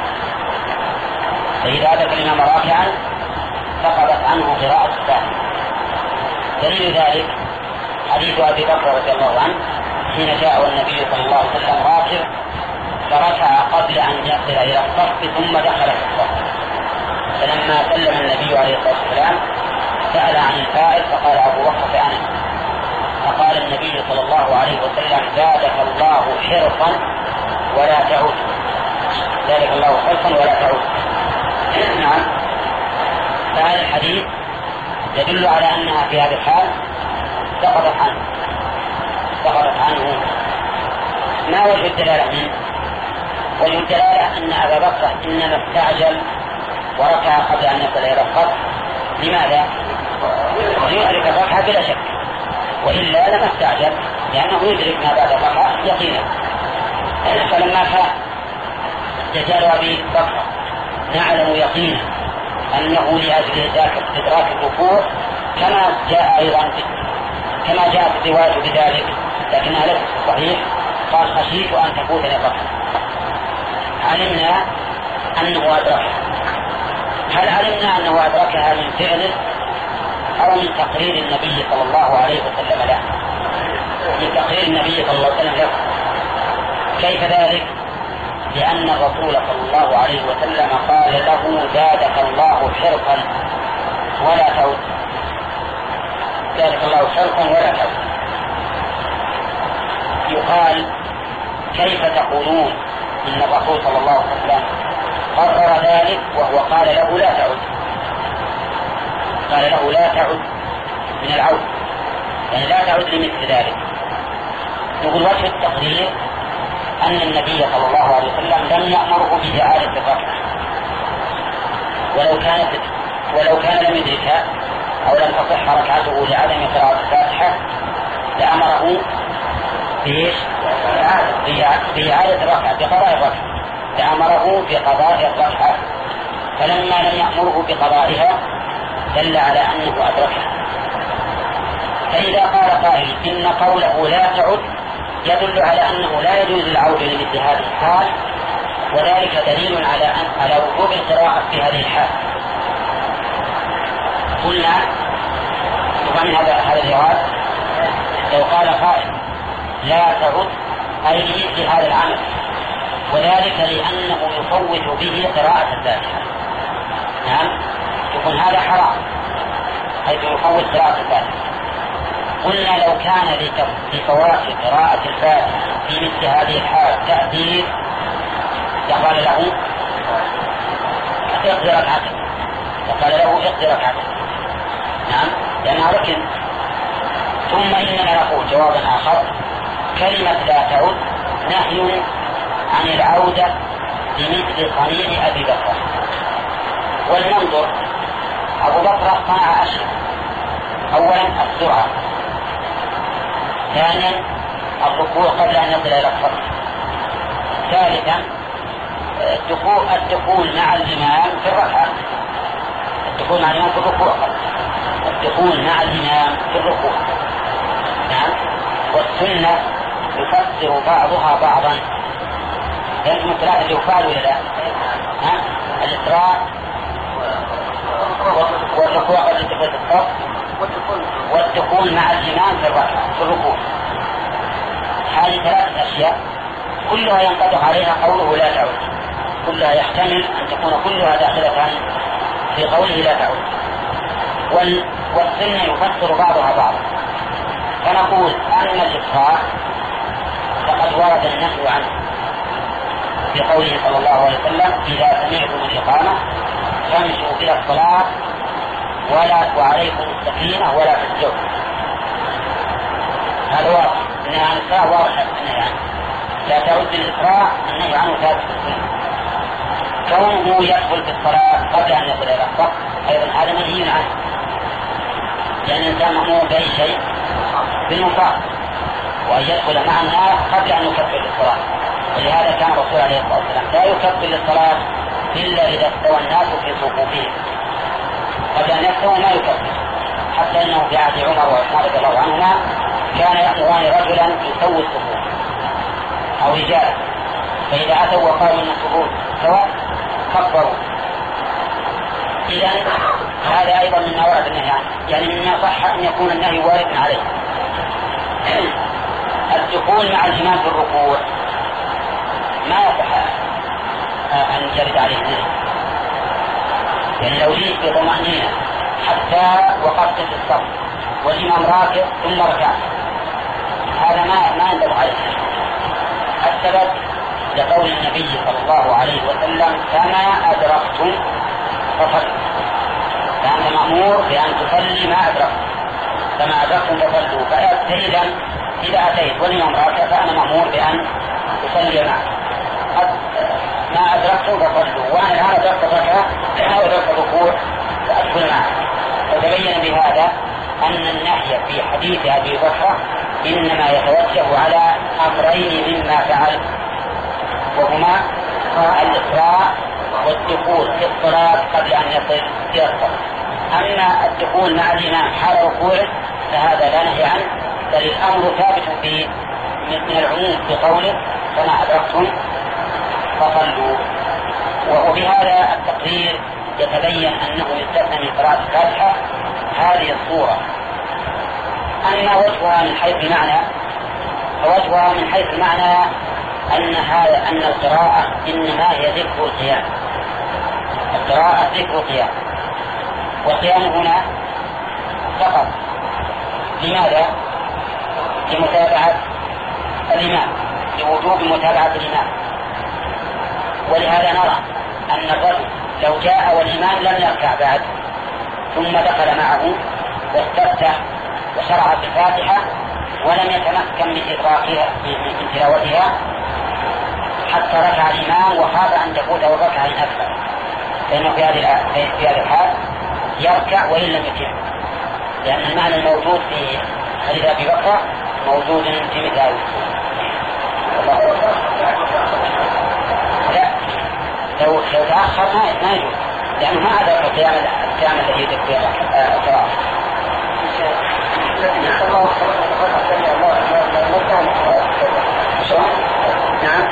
فإذا أدرك الإمام راكعا سقطت عنه قراءة الفاتحة. دليل ذلك حديث أبي بكر رضي الله عنه حين جاء النبي صلى الله عليه وسلم راكع فركع قبل أن يصل إلى الصف ثم دخل في الصف. فلما سلم النبي عليه الصلاة والسلام سأل عن الفائز فقال أبو بكر فأنا. فقال النبي صلى الله عليه وسلم زادك الله حرصا ولا تعود، زادك الله حرصا ولا تعود. نعم. فهذا الحديث يدل على أنها في هذه الحال سقطت عنه سقطت عنه. ما وجه الدلالة منه؟ وجه الدلالة أن أبا بكر إنما استعجل وركع قبل أن يصل إلى الخط. لماذا؟ ليدرك الركعة بلا شك، وإلا لما استعجل، لأنه يدرك ما بعد الركعة يقينا. فلما كان دجال أبي بكر نعلم يقينا أنه لأجل إدراك الركوع، كما جاء أيضا كما جاءت الرواية بذلك لكنها ليست صحيح، قال خشيت أن تفوتني الركعة. علمنا أنه أدركها. هل علمنا أنه أدركها من فعله أو من تقرير النبي صلى الله عليه وسلم له؟ من تقرير النبي صلى الله عليه وسلم له. كيف ذلك؟ لأن الرسول صلى الله عليه وسلم قال له زادك الله حرصا ولا تعود، زادك الله حرصا ولا تعود. يقال كيف تقولون إن الرسول صلى الله عليه وسلم قرر ذلك وهو قال له لا تعد، قال له لا تعد من العود، يعني لا تعد لمثل ذلك. نقول وجه التقرير أن النبي صلى الله عليه وسلم لم يأمره بإعادة الركعة، ولو كانت ولو كان لم يدركها أو لم تصح ركعته لعدم قراءة الفاتحة لأمره بإيش؟ بإعادة الركعة، بقضاء الركعة، لأمره بقضاء الركعة. فلما لم يأمره بقضائها دل على أنه أدركها. فإذا قال قائل إن قوله لا تعد يدل على أنه لا يجوز العودة لمثل هذه الحال، وذلك دليل على أن على وجوب القراءة في هذه الحال. قلنا ومن هذا هذا الجواب لو قال قائل لا تعد أي لمثل هذا العمل، وذلك لأنه يفوت به قراءة الفاتحة. نعم، يكون هذا حرام حيث يفوت قراءة الفاتحة. قلنا لو كان لفوات قراءة الفاتحة في مثل هذه الحال تأثير يقال له اقضي ركعتك، يقال له اقضي ركعتك. نعم، لأنها ركن. ثم إننا نقول جوابا آخر: كلمة لا تعد نهي عن العودة لمثل صنيع أبي بكر. ولننظر، أبو بكر صنع أشياء: أولا السرعة، ثانيا الركوع قبل أن يصل إلى الخط، ثالثا الدخول الدخول مع الإمام في الركعة، الدخول مع الإمام في الركوع، الدخول مع الإمام في الركوع. نعم، والسنة يفسر بعضها بعضا. لأنهم الثلاثة اللي يفعلوا ولا لا؟ ها؟ الإسراء والركوع قبل دخول الصف والدخول مع الإمام في الركعة في الركوع. هذه ثلاثة أشياء كلها ينطبق عليها قوله لا تعود، كلها يحتمل أن تكون كلها داخلة في قوله لا تعود. والسنة يفسر بعضها بعضا. فنقول أن الإسراء فقد ورد النهي عنه في قوله صلى الله عليه وسلم: إذا سمعتم الإقامة فامشوا إلى الصلاة ولا وعليكم السكينة ولا تسجدوا. هذا واضح، النهي عن الإسراء واضح النهي عنه. لا تعد الإسراء النهي عنه ثابت في السنة. كونه يدخل في الصلاة قبل أن يصل إلى الصف أيضا هذا منهي عنه، لأن الإنسان مأمور بأي شيء بالمنفعة، وأن يدخل مع الناس قبل أن يكبر للصلاة. ولهذا كان الرسول عليه الصلاة والسلام لا يكبر للصلاة إلا إذا استوى الناس في صفوفهم، قبل أن يستووا ما يكبر. حتى أنه في عهد عمر وعثمان رضي الله عنهما كان يأمران رجلا يسوي الصفوف أو رجالا، فإذا أتوا وقالوا أن الصفوف سواء كبروا. إذن هذا أيضا مما ورد النهي عنه، يعني مما صح أن يكون النهي واردا عليه. الدخول مع الإمام في الركوع ما يصح أن يرد عليه النهي، يعني لو جئت بطمأنينة حتى وقفت في الصف والإمام راكع ثم ركعت، هذا ما ما ينبغي عليه. السبب لقول النبي صلى الله عليه وسلم: كما أدركتم فصلوا. فأنت مأمور بأن تصلي ما أدركت، فما أدركتم فصلوا. فإذا إذا أتيت والإمام راكع فأنا مأمور بأن أصلي معه. ما أدركتم فصلوا، وأنا الآن أدركت الركعة أو أدركت الركوع فأدخل معه. وتبين بهذا أن النهي في حديث أبي بكر إنما يتوجه على أمرين مما فعل، وهما الإسراء والدخول في الصلاة قبل أن يصل إلى الصلاة. أما الدخول مع الإمام حال ركوعه فهذا لا نهي عنه، بل الأمر ثابت في من العموم في قوله فما أدركتم فصلوا. وبهذا التقرير يتبين أنه يستثنى من قراءة الفاتحة هذه الصورة. أما وجهها من حيث المعنى فوجهها من حيث المعنى أن هذا أن القراءة إنما هي ذكر القيام، القراءة ذكر القيام، والقيام هنا فقط. لماذا؟ لمتابعة الإمام، لوجوب متابعة الإمام. ولهذا نرى أن الرجل لو جاء والإمام لم يركع بعد ثم دخل معه واستفتح وشرع في الفاتحة ولم يتمكن من إدراكها من تلاوتها حتى ركع الإمام وخاف أن تفوته الركعة الأكثر، فإنه في هذه في هذا الحال يركع وإن لم يتم، لأن المعنى الموجود في حديث أبي بكر موجود في مثل هذا. لا، لو لو تأخر ما يجوز، لأنه ما أدرك القيام القيام الذي يدرك فيها القراءة. نعم.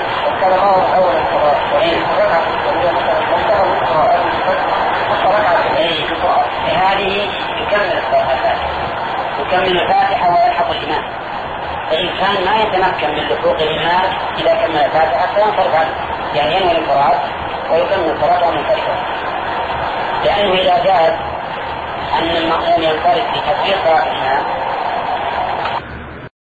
هذه يكمل الفاتحة يكمل الفاتحة ويلحق الإمام، فإن كان ما يتمكن من لحوق الإمام إذا كمل الفاتحة فينصرف عنه، يعني ينوي الانفراد ويكمل الصلاة منفردا. لأنه إذا جاءت أن المأموم ينفرد